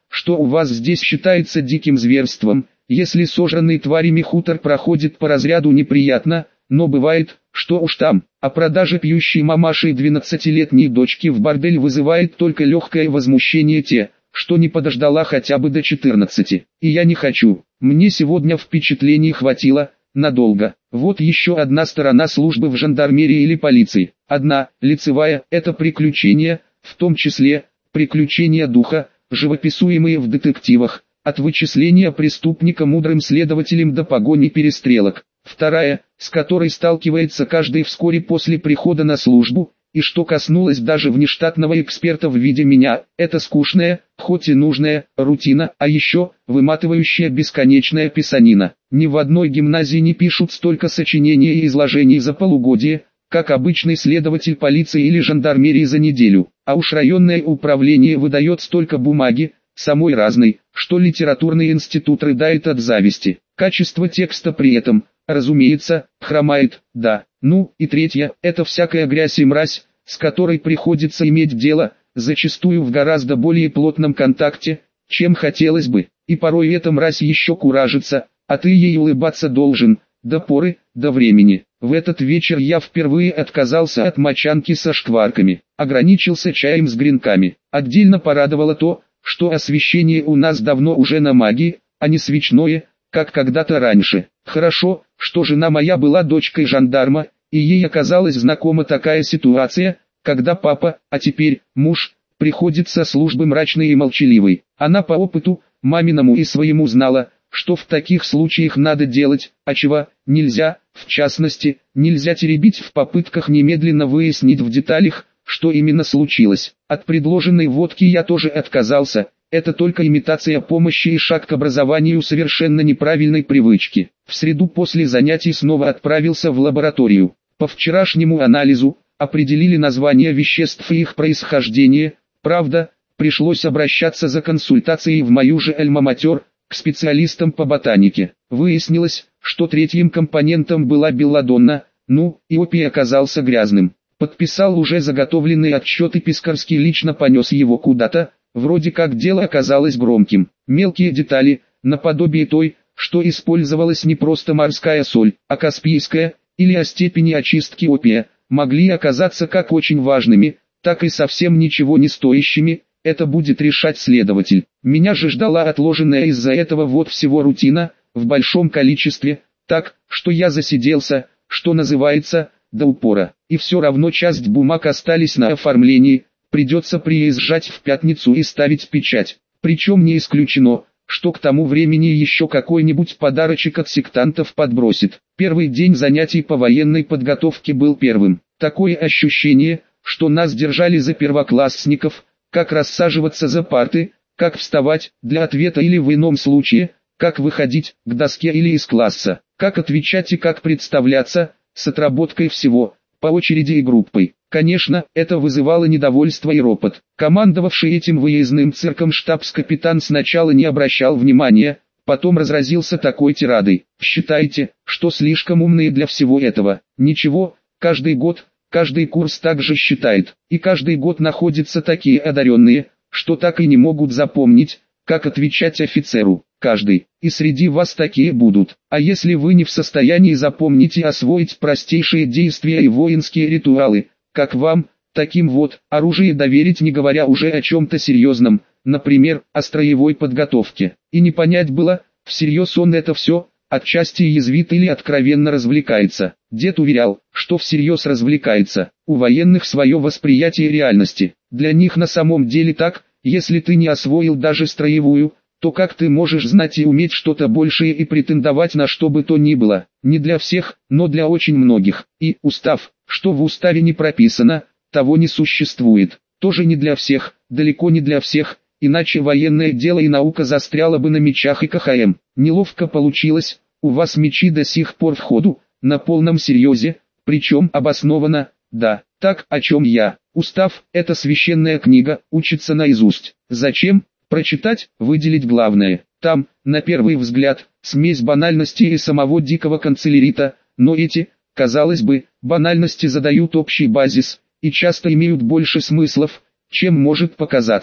что у вас здесь считается диким зверством, если сожранный тварями хутор проходит по разряду неприятно, но бывает, что уж там, а продажа пьющей мамашей 12-летней дочки в бордель вызывает только легкое возмущение те, что не подождала хотя бы до 14. И я не хочу, мне сегодня впечатлений хватило, надолго. Вот еще одна сторона службы в жандармерии или полиции. Одна, лицевая, это приключения, в том числе, приключения духа, живописуемые в детективах, от вычисления преступника мудрым следователем до погони перестрелок. Вторая, с которой сталкивается каждый вскоре после прихода на службу, и что коснулось даже внештатного эксперта в виде меня, это скучная, хоть и нужная, рутина, а еще, выматывающая бесконечная писанина. Ни в одной гимназии не пишут столько сочинений и изложений за полугодие, как обычный следователь полиции или жандармерии за неделю, а уж районное управление выдает столько бумаги, самой разной, что литературный институт рыдает от зависти. Качество текста при этом, разумеется, хромает, да. Ну, и третье, это всякая грязь и мразь, с которой приходится иметь дело, зачастую в гораздо более плотном контакте, чем хотелось бы, и порой эта мразь еще куражится, а ты ей улыбаться должен, до поры, до времени. В этот вечер я впервые отказался от мочанки со шкварками, ограничился чаем с гренками. Отдельно порадовало то, что освещение у нас давно уже на магии, а не свечное, как когда-то раньше. Хорошо, что жена моя была дочкой жандарма, и ей оказалась знакома такая ситуация, когда папа, а теперь муж, приходит со службы мрачный и молчаливый. Она по опыту, маминому и своему знала, что в таких случаях надо делать, а чего нельзя, в частности, нельзя теребить в попытках немедленно выяснить в деталях, что именно случилось. От предложенной водки я тоже отказался, это только имитация помощи и шаг к образованию совершенно неправильной привычки. В среду после занятий снова отправился в лабораторию. По вчерашнему анализу, определили названия веществ и их происхождение, правда, пришлось обращаться за консультацией в мою же альма-матер, к специалистам по ботанике. Выяснилось, что третьим компонентом была белладонна, ну, и опий оказался грязным. Подписал уже заготовленный отчет и Пискарский лично понес его куда-то, вроде как дело оказалось громким. Мелкие детали, наподобие той, что использовалась не просто морская соль, а каспийская, или о степени очистки опия, могли оказаться как очень важными, так и совсем ничего не стоящими. Это будет решать следователь. Меня же ждала отложенная из-за этого вот всего рутина, в большом количестве, так, что я засиделся, что называется, до упора. И все равно часть бумаг остались на оформлении, придется приезжать в пятницу и ставить печать. Причем не исключено, что к тому времени еще какой-нибудь подарочек от сектантов подбросит. Первый день занятий по военной подготовке был первым. Такое ощущение, что нас держали за первоклассников, как рассаживаться за парты, как вставать для ответа или в ином случае, как выходить к доске или из класса, как отвечать и как представляться, с отработкой всего, по очереди и группой. Конечно, это вызывало недовольство и ропот. Командовавший этим выездным цирком штабс-капитан сначала не обращал внимания, потом разразился такой тирадой. Считайте, что слишком умные для всего этого. Ничего, каждый год, каждый курс также считает, и каждый год находятся такие одаренные, что так и не могут запомнить, как отвечать офицеру. Каждый, и среди вас такие будут. А если вы не в состоянии запомнить и освоить простейшие действия и воинские ритуалы, как вам, таким вот, оружие доверить, не говоря уже о чем-то серьезном, например, о строевой подготовке. И не понять было, всерьез он это все, отчасти язвит или откровенно развлекается. Дед уверял, что всерьез развлекается. У военных свое восприятие реальности. Для них на самом деле так, если ты не освоил даже строевую, то как ты можешь знать и уметь что-то большее и претендовать на что бы то ни было? Не для всех, но для очень многих. И устав, что в уставе не прописано, того не существует. Тоже не для всех, далеко не для всех, иначе военное дело и наука застряла бы на мечах и КХМ. Неловко получилось, у вас мечи до сих пор в ходу, на полном серьезе, причем обоснованно, да, так, о чем я. Устав – это священная книга, учится наизусть. Зачем? Прочитать, выделить главное. Там, на первый взгляд, смесь банальности и самого дикого канцелярита, но эти, казалось бы, банальности задают общий базис, и часто имеют больше смыслов, чем может показаться.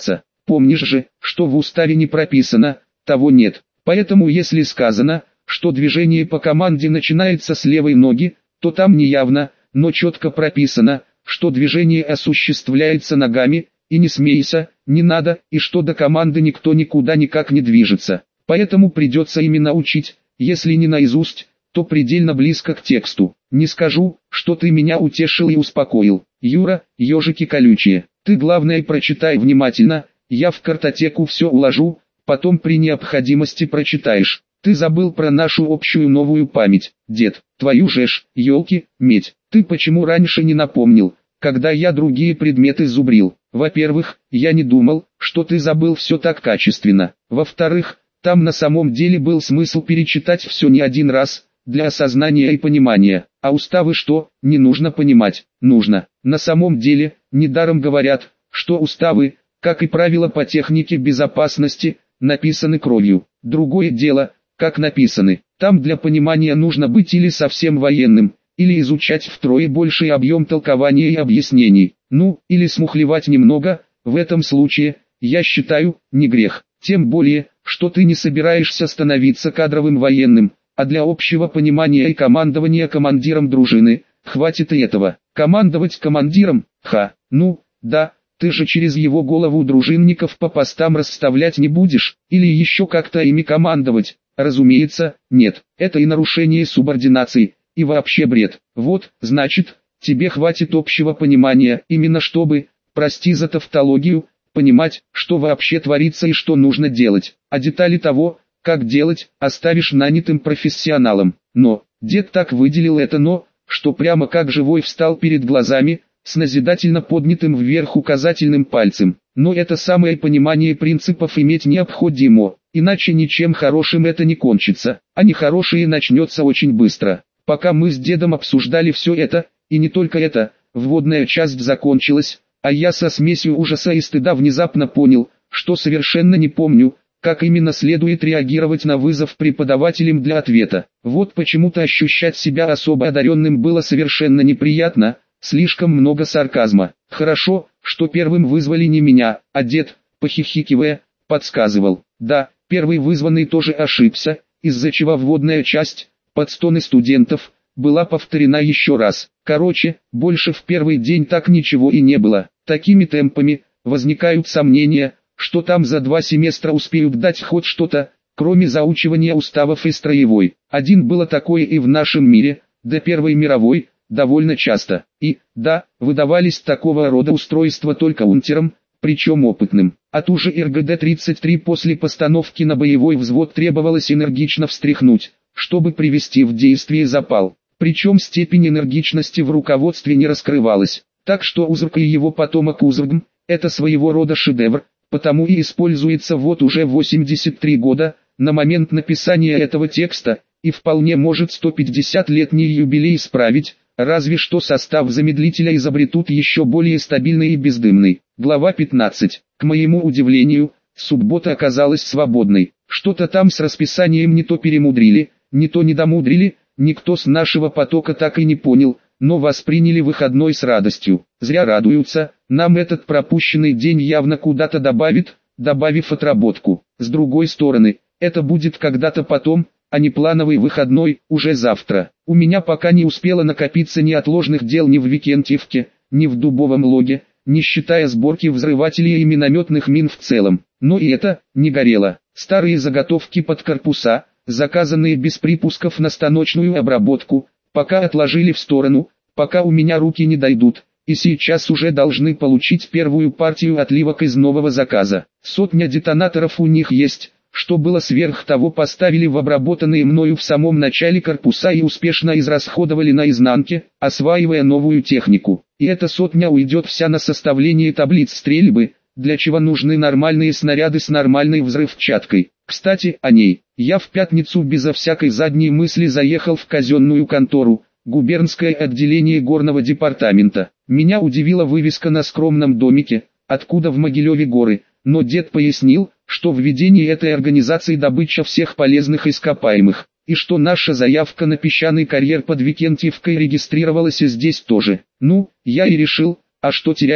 Помнишь же, что в уставе не прописано, того нет. Поэтому если сказано, что движение по команде начинается с левой ноги, то там не явно, но четко прописано, что движение осуществляется ногами, и не смейся, не надо, и что до команды никто никуда никак не движется. Поэтому придется именно учить, если не наизусть, то предельно близко к тексту. Не скажу, что ты меня утешил и успокоил. Юра, ежики колючие, ты главное прочитай внимательно, я в картотеку все уложу, потом при необходимости прочитаешь. Ты забыл про нашу общую новую память, дед, твою же ж, елки, медь. Ты почему раньше не напомнил, когда я другие предметы зубрил? Во-первых, я не думал, что ты забыл все так качественно. Во-вторых, там на самом деле был смысл перечитать все не один раз, для осознания и понимания. А уставы что, не нужно понимать? Нужно. На самом деле, недаром говорят, что уставы, как и правила по технике безопасности, написаны кровью. Другое дело, как написаны. Там для понимания нужно быть или совсем военным, или изучать втрое больший объем толкования и объяснений. Ну, или смухлевать немного, в этом случае, я считаю, не грех. Тем более, что ты не собираешься становиться кадровым военным, а для общего понимания и командования командиром дружины, хватит и этого. Командовать командиром, ну, да, ты же через его голову дружинников по постам расставлять не будешь, или еще как-то ими командовать. Разумеется, нет, это и нарушение субординации, и вообще бред. Вот, значит, тебе хватит общего понимания, именно чтобы, прости за тавтологию, понимать, что вообще творится и что нужно делать. А детали того, как делать, оставишь нанятым профессионалам. Но, дед так выделил это «но», что прямо как живой встал перед глазами, с назидательно поднятым вверх указательным пальцем. Но это самое понимание принципов иметь необходимо, иначе ничем хорошим это не кончится, а нехорошее начнется очень быстро. Пока мы с дедом обсуждали все это, и не только это, вводная часть закончилась, а я со смесью ужаса и стыда внезапно понял, что совершенно не помню, как именно следует реагировать на вызов преподавателям для ответа. Вот почему-то ощущать себя особо одаренным было совершенно неприятно, слишком много сарказма. Хорошо, что первым вызвали не меня, а дед, похихикивая, подсказывал. Да, первый вызванный тоже ошибся, из-за чего вводная часть, под стоны студентов, была повторена еще раз. Короче, больше в первый день так ничего и не было. Такими темпами, возникают сомнения, что там за 2 семестра успеют дать хоть что-то, кроме заучивания уставов и строевой. Один было такое и в нашем мире, до Первой мировой, довольно часто. И, да, выдавались такого рода устройства только унтерам, причем опытным. А ту же РГД-33 после постановки на боевой взвод требовалось энергично встряхнуть, чтобы привести в действие запал. Причем степень энергичности в руководстве не раскрывалась. Так что Узрк и его потомок Узргм – это своего рода шедевр, потому и используется вот уже 83 года, на момент написания этого текста, и вполне может 150-летний юбилей исправить, разве что состав замедлителя изобретут еще более стабильный и бездымный. Глава 15. К моему удивлению, суббота оказалась свободной. Что-то там с расписанием не то перемудрили, не то недомудрили, никто с нашего потока так и не понял, но восприняли выходной с радостью. Зря радуются, нам этот пропущенный день явно куда-то добавит, добавив отработку. С другой стороны, это будет когда-то потом, а не плановый выходной, уже завтра. У меня пока не успело накопиться неотложных дел ни в Викентьевке, ни в Дубовом Логе, не считая сборки взрывателей и минометных мин в целом. Но и это не горело. Старые заготовки под корпуса, заказанные без припусков на станочную обработку, пока отложили в сторону, пока у меня руки не дойдут, и сейчас уже должны получить первую партию отливок из нового заказа. 100 детонаторов у них есть, что было сверх того поставили в обработанные мною в самом начале корпуса и успешно израсходовали на изнанке, осваивая новую технику. И эта 100 уйдет вся на составление таблиц стрельбы, для чего нужны нормальные снаряды с нормальной взрывчаткой. Кстати, о ней. Я в пятницу безо всякой задней мысли заехал в казенную контору, губернское отделение горного департамента. Меня удивила вывеска на скромном домике, откуда в Могилеве горы, но дед пояснил, что в ведении этой организации добыча всех полезных ископаемых, и что наша заявка на песчаный карьер под Викентьевкой регистрировалась и здесь тоже. Ну, я и решил, а что терять-то?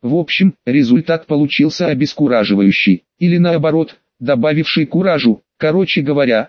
В общем, результат получился обескураживающий, или наоборот, добавивший куражу. Короче говоря,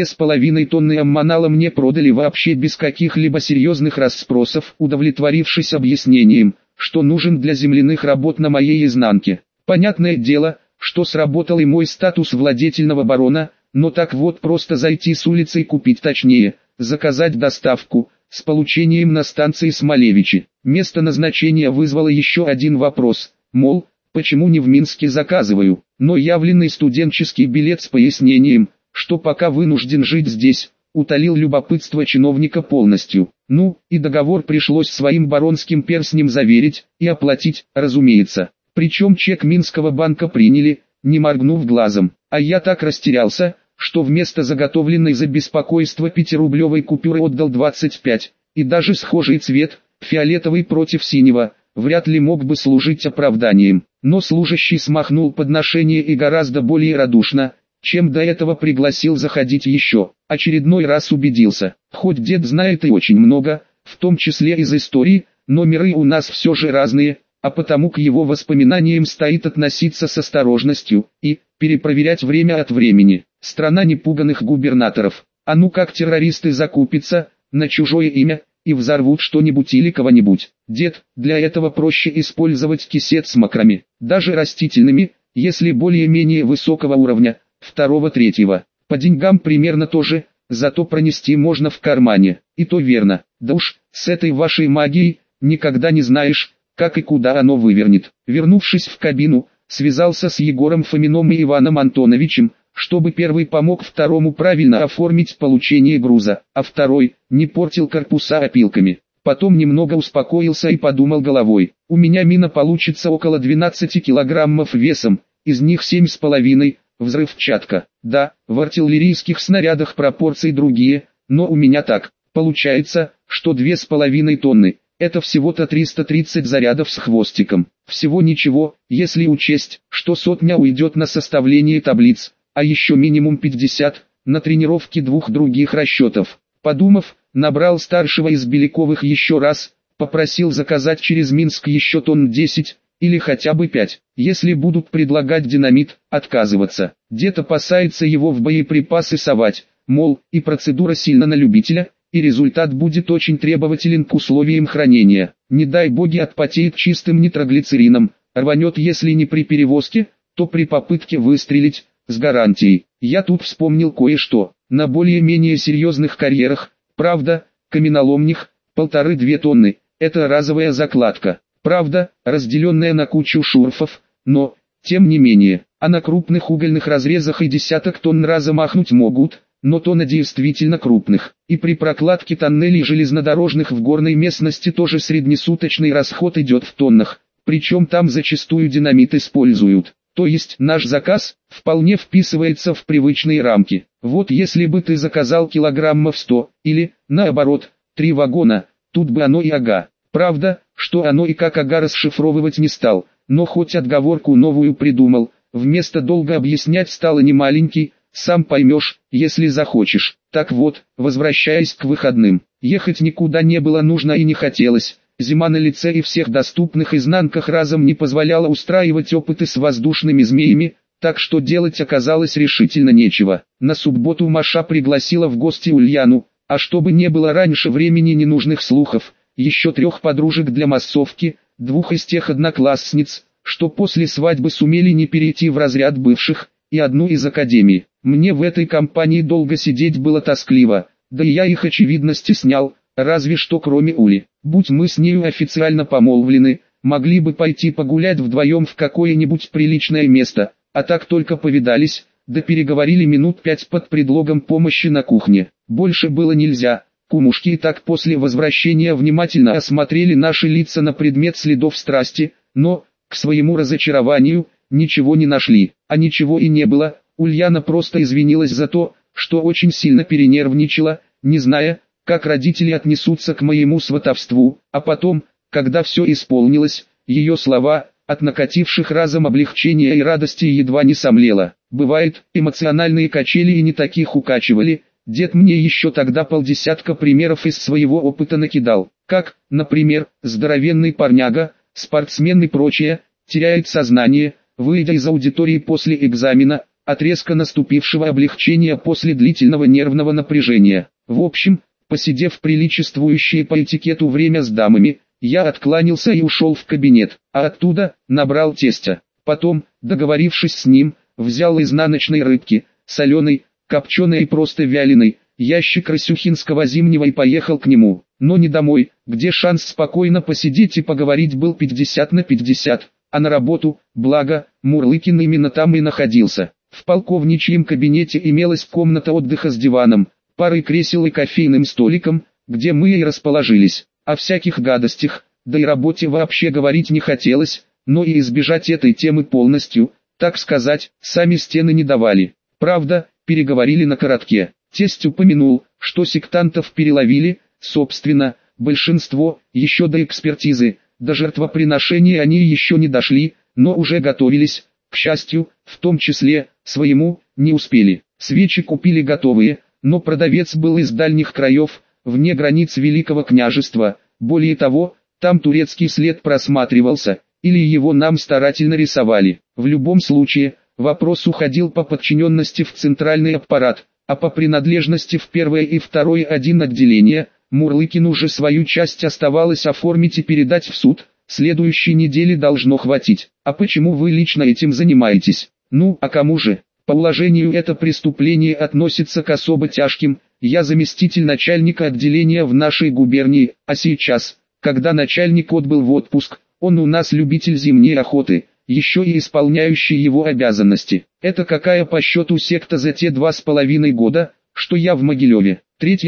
2,5 тонны аммонала мне продали вообще без каких-либо серьезных расспросов, удовлетворившись объяснением, что нужен для земляных работ на моей изнанке. Понятное дело, что сработал и мой статус владетельного барона, но так вот просто зайти с улицы и купить, точнее, заказать доставку, с получением на станции Смолевичи. Место назначения вызвало еще один вопрос, мол, почему не в Минске заказываю, но явленный студенческий билет с пояснением, что пока вынужден жить здесь, утолил любопытство чиновника полностью. Ну, и договор пришлось своим баронским перстнем заверить, и оплатить, разумеется. Причем чек Минского банка приняли, не моргнув глазом. А я так растерялся, что вместо заготовленной за беспокойство 5-рублевой купюры отдал 25, и даже схожий цвет, фиолетовый против синего, вряд ли мог бы служить оправданием. Но служащий смахнул подношение и гораздо более радушно, чем до этого пригласил заходить еще. Очередной раз убедился, хоть дед знает и очень много, в том числе из истории, но миры у нас все же разные, а потому к его воспоминаниям стоит относиться с осторожностью и перепроверять время от времени. Страна непуганных губернаторов. А ну как террористы закупятся на чужое имя и взорвут что-нибудь или кого-нибудь. Дед, для этого проще использовать кисет с макрами, даже растительными, если более-менее высокого уровня, второго-третьего. По деньгам примерно то же, зато пронести можно в кармане. И то верно. Да уж, с этой вашей магией, никогда не знаешь, как и куда оно вывернет. Вернувшись в кабину, связался с Егором Фоминым и Иваном Антоновичем, чтобы первый помог второму правильно оформить получение груза, а второй не портил корпуса опилками. Потом немного успокоился и подумал головой. У меня мина получится около 12 килограммов весом, из них 7,5 взрывчатка. Да, в артиллерийских снарядах пропорции другие, но у меня так. Получается, что 2,5 тонны. Это всего-то 330 зарядов с хвостиком. Всего ничего, если учесть, что сотня уйдет на составление таблиц, а еще минимум 50 на тренировки двух других расчетов. Подумав, набрал старшего из Беляковых еще раз, попросил заказать через Минск еще тонн 10, или хотя бы 5. Если будут предлагать динамит, отказываться. Дед опасается его в боеприпасы совать, мол, и процедура сильно на любителя, и результат будет очень требователен к условиям хранения. Не дай боги отпотеет чистым нитроглицерином, рванет если не при перевозке, то при попытке выстрелить, с гарантией. Я тут вспомнил кое-что. На более-менее серьезных карьерах, правда, каменоломних, 1,5-2 тонны, это разовая закладка. Правда, разделенная на кучу шурфов, но, тем не менее, а на крупных угольных разрезах и десяток тонн раза махнуть могут, но то на действительно крупных. И при прокладке тоннелей железнодорожных в горной местности тоже среднесуточный расход идет в тоннах, причем там зачастую динамит используют. То есть наш заказ вполне вписывается в привычные рамки. Вот если бы ты заказал килограммов 100, или, наоборот, 3 вагона, тут бы оно и ага. Правда, что оно и как ага расшифровывать не стал, но хоть отговорку новую придумал, вместо долго объяснять стало не маленький, сам поймешь, если захочешь. Так вот, возвращаясь к выходным, ехать никуда не было нужно и не хотелось. Зима на лице и всех доступных изнанках разом не позволяла устраивать опыты с воздушными змеями, так что делать оказалось решительно нечего. На субботу Маша пригласила в гости Ульяну, а чтобы не было раньше времени ненужных слухов, еще 3 подружек для массовки, 2 из тех одноклассниц, что после свадьбы сумели не перейти в разряд бывших, и 1 из академии. Мне в этой компании долго сидеть было тоскливо, да и я их очевидно стеснял, разве что кроме Ули. Будь мы с нею официально помолвлены, могли бы пойти погулять вдвоем в какое-нибудь приличное место, а так только повидались, да переговорили минут 5 под предлогом помощи на кухне. Больше было нельзя. Кумушки и так после возвращения внимательно осмотрели наши лица на предмет следов страсти, но, к своему разочарованию, ничего не нашли. А ничего и не было, Ульяна просто извинилась за то, что очень сильно перенервничала, не зная, как родители отнесутся к моему сватовству, а потом, когда все исполнилось, ее слова, от накативших разом облегчения и радости едва не сомлела. Бывает, эмоциональные качели и не таких укачивали. Дед мне еще тогда 50 примеров из своего опыта накидал, как, например, здоровенный парняга, спортсмен и прочее, теряет сознание, выйдя из аудитории после экзамена, от резко наступившего облегчения после длительного нервного напряжения. В общем, посидев приличествующее по этикету время с дамами, я откланялся и ушел в кабинет, а оттуда набрал тестя. Потом, договорившись с ним, взял изнаночной рыбки, соленой, копченой и просто вяленой, ящик Расюхинского зимнего и поехал к нему, но не домой, где шанс спокойно посидеть и поговорить был 50/50, а на работу, благо, Мурлыкин именно там и находился. В полковничьем кабинете имелась комната отдыха с диваном, парой кресел и кофейным столиком, где мы и расположились. О всяких гадостях, да и работе вообще говорить не хотелось, но и избежать этой темы полностью, так сказать, сами стены не давали. Правда, переговорили на коротке. Тесть упомянул, что сектантов переловили, собственно, большинство, еще до экспертизы, до жертвоприношения они еще не дошли, но уже готовились, к счастью, в том числе, своему, не успели. Свечи купили готовые, но продавец был из дальних краев, вне границ Великого княжества, более того, там турецкий след просматривался, или его нам старательно рисовали. В любом случае, вопрос уходил по подчиненности в центральный аппарат, а по принадлежности в первое и второе один отделение, Мурлыкину же свою часть оставалось оформить и передать в суд, следующей недели должно хватить. А почему вы лично этим занимаетесь? Ну, а кому же? По уложению это преступление относится к особо тяжким, я заместитель начальника отделения в нашей губернии, а сейчас, когда начальник отбыл в отпуск, он у нас любитель зимней охоты, еще и исполняющий его обязанности. Это какая по счету секта за те 2,5 года, что я в Могилеве,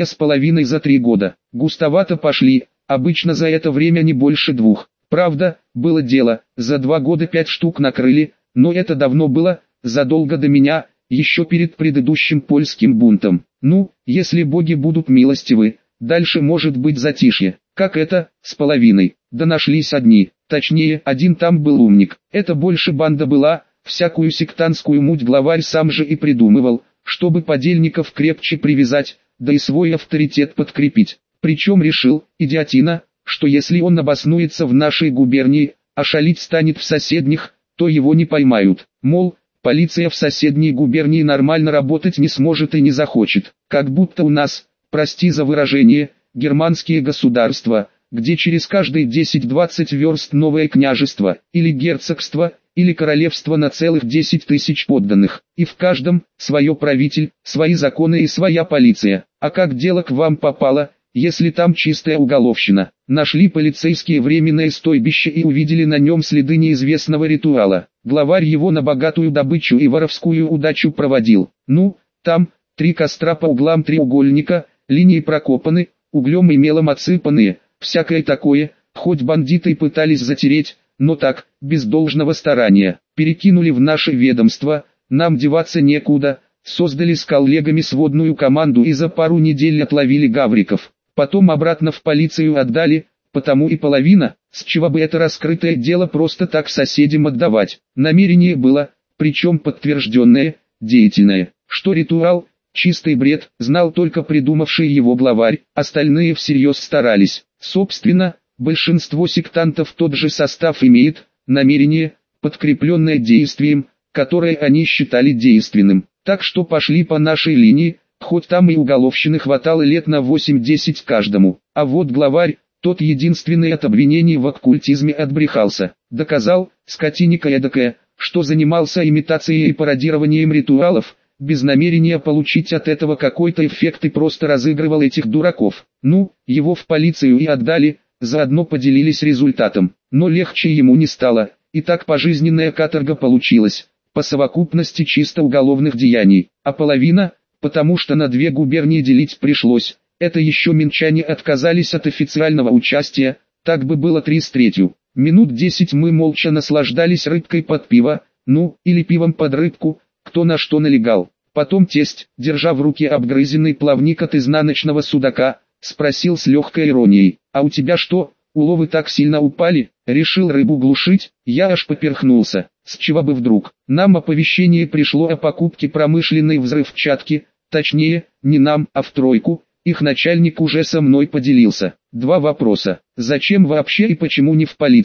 3,5 за 3 года. Густовато пошли, обычно за это время не больше 2. Правда, было дело, за 2 года 5 штук накрыли, но это давно было, задолго до меня, еще перед предыдущим польским бунтом. Ну, если боги будут милостивы, дальше может быть затишье. Как это, с половиной? Да нашлись одни, точнее, один там был умник. Это больше банда была, всякую сектантскую муть главарь сам же и придумывал, чтобы подельников крепче привязать, да и свой авторитет подкрепить. Причем решил, идиотина, что если он обоснуется в нашей губернии, а шалить станет в соседних, то его не поймают. Мол, полиция в соседней губернии нормально работать не сможет и не захочет. Как будто у нас, прости за выражение, германские государства, где через каждые 10-20 верст новое княжество, или герцогство, или королевство на целых 10 тысяч подданных, и в каждом свое правитель, свои законы и своя полиция. А как дело к вам попало, если там чистая уголовщина? Нашли полицейские временное стойбище и увидели на нем следы неизвестного ритуала. Главарь его на богатую добычу и воровскую удачу проводил. Ну, там, 3 костра по углам треугольника, линии прокопаны, углем и мелом отсыпанные, всякое такое, хоть бандиты и пытались затереть, но так, без должного старания. Перекинули в наше ведомство, нам деваться некуда, создали с коллегами сводную команду и за пару недель отловили гавриков. Потом обратно в полицию отдали, потому и половина, с чего бы это раскрытое дело просто так соседям отдавать. Намерение было, причем подтвержденное, деятельное, что ритуал, чистый бред, знал только придумавший его главарь, остальные всерьез старались. Собственно, большинство сектантов тот же состав имеет, намерение, подкрепленное действием, которое они считали действенным. Так что пошли по нашей линии, хоть там и уголовщины хватало лет на 8-10 каждому. А вот главарь, тот единственный от обвинений в оккультизме отбрехался. Доказал, скотиника эдакая, что занимался имитацией и пародированием ритуалов, без намерения получить от этого какой-то эффект и просто разыгрывал этих дураков. Ну, его в полицию и отдали, заодно поделились результатом. Но легче ему не стало, и так пожизненная каторга получилась, по совокупности чисто уголовных деяний. А половина, потому что на 2 губернии делить пришлось, это еще минчане отказались от официального участия, так бы было 3/3. Минут 10 мы молча наслаждались рыбкой под пиво, ну, или пивом под рыбку, кто на что налегал. Потом тесть, держа в руке обгрызенный плавник от изнаночного судака, спросил с легкой иронией: «А у тебя что, уловы так сильно упали?» Решил рыбу глушить, я аж поперхнулся. С чего бы вдруг? Нам оповещение пришло о покупке промышленной взрывчатки, точнее, не нам, а в тройку, их начальник уже со мной поделился. 2 вопроса. Зачем вообще и почему не в полицию?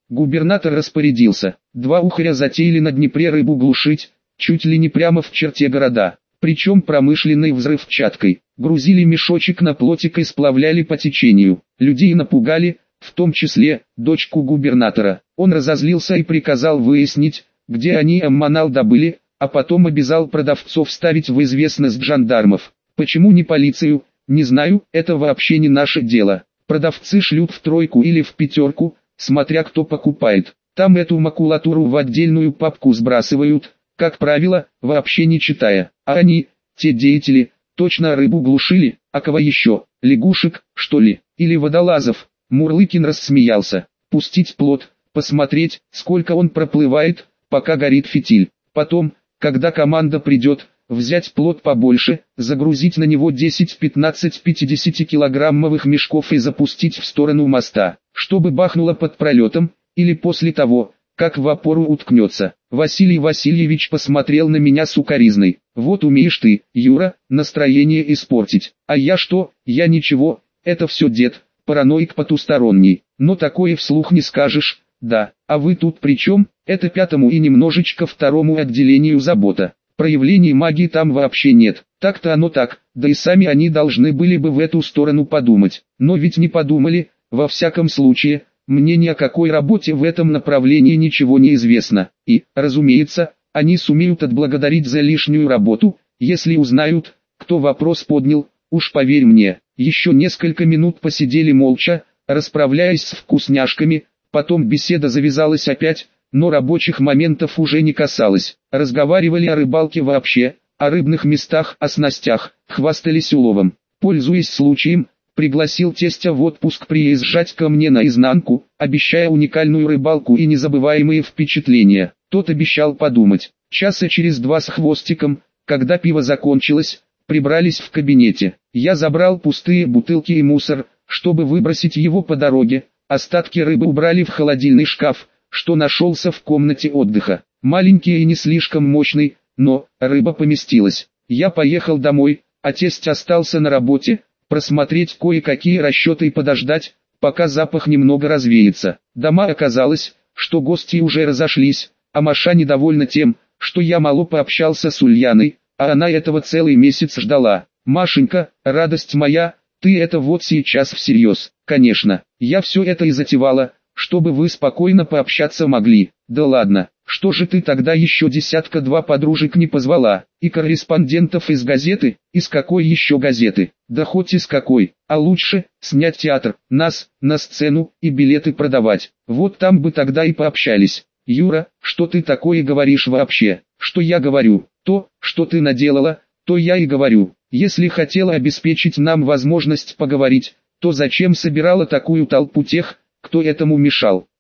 Губернатор распорядился. 2 ухаря затеяли на Днепре рыбу глушить, чуть ли не прямо в черте города. Причем промышленной взрывчаткой. Грузили мешочек на плотик и сплавляли по течению. Людей напугали, в том числе дочку губернатора. Он разозлился и приказал выяснить, где они аммонал добыли, а потом обязал продавцов ставить в известность жандармов. Почему не полицию, не знаю, это вообще не наше дело. Продавцы шлют в 3 или в 5, смотря кто покупает. Там эту макулатуру в отдельную папку сбрасывают, как правило, вообще не читая. А они, те деятели, точно рыбу глушили, а кого еще, лягушек, что ли, или водолазов? Мурлыкин рассмеялся. Пустить плот, посмотреть, сколько он проплывает, пока горит фитиль. Потом, когда команда придет, взять плот побольше, загрузить на него 10-15 50-килограммовых мешков и запустить в сторону моста, чтобы бахнуло под пролетом, или после того, как в опору уткнется. Василий Васильевич посмотрел на меня сукоризной. Вот умеешь ты, Юра, настроение испортить. А я что? Я ничего, это все дед, параноик потусторонний. Но такое вслух не скажешь. Да, а вы тут при чем? Это 5-му и немножечко 2-му отделению забота. Проявлений магии там вообще нет. Так-то оно так, да и сами они должны были бы в эту сторону подумать. Но ведь не подумали, во всяком случае. Мне ни о какой работе в этом направлении ничего не известно, и, разумеется, они сумеют отблагодарить за лишнюю работу, если узнают, кто вопрос поднял, уж поверь мне. Еще несколько минут посидели молча, расправляясь с вкусняшками, потом беседа завязалась опять, но рабочих моментов уже не касалось. Разговаривали о рыбалке вообще, о рыбных местах, о снастях, хвастались уловом. Пользуясь случаем, пригласил тестя в отпуск приезжать ко мне наизнанку, обещая уникальную рыбалку и незабываемые впечатления. Тот обещал подумать. Часа через 2 с хвостиком, когда пиво закончилось, прибрались в кабинете. Я забрал пустые бутылки и мусор, чтобы выбросить его по дороге. Остатки рыбы убрали в холодильный шкаф, что нашелся в комнате отдыха. Маленький и не слишком мощный, но рыба поместилась. Я поехал домой, а тесть остался на работе, просмотреть кое-какие расчеты и подождать, пока запах немного развеется. Дома оказалось, что гости уже разошлись, а Маша недовольна тем, что я мало пообщался с Ульяной, а она этого целый месяц ждала. Машенька, радость моя, ты это вот сейчас всерьез. Конечно, я все это и затевала, чтобы вы спокойно пообщаться могли. Да ладно, что же ты тогда еще 1-2 подружек не позвала? И корреспондентов из газеты? Из какой еще газеты? Да хоть из какой. А лучше, снять театр, нас, на сцену, и билеты продавать. Вот там бы тогда и пообщались. Юра, что ты такое говоришь вообще? Что я говорю? То, что ты наделала, то я и говорю. Если хотела обеспечить нам возможность поговорить, то зачем собирала такую толпу тех, кто этому мешал?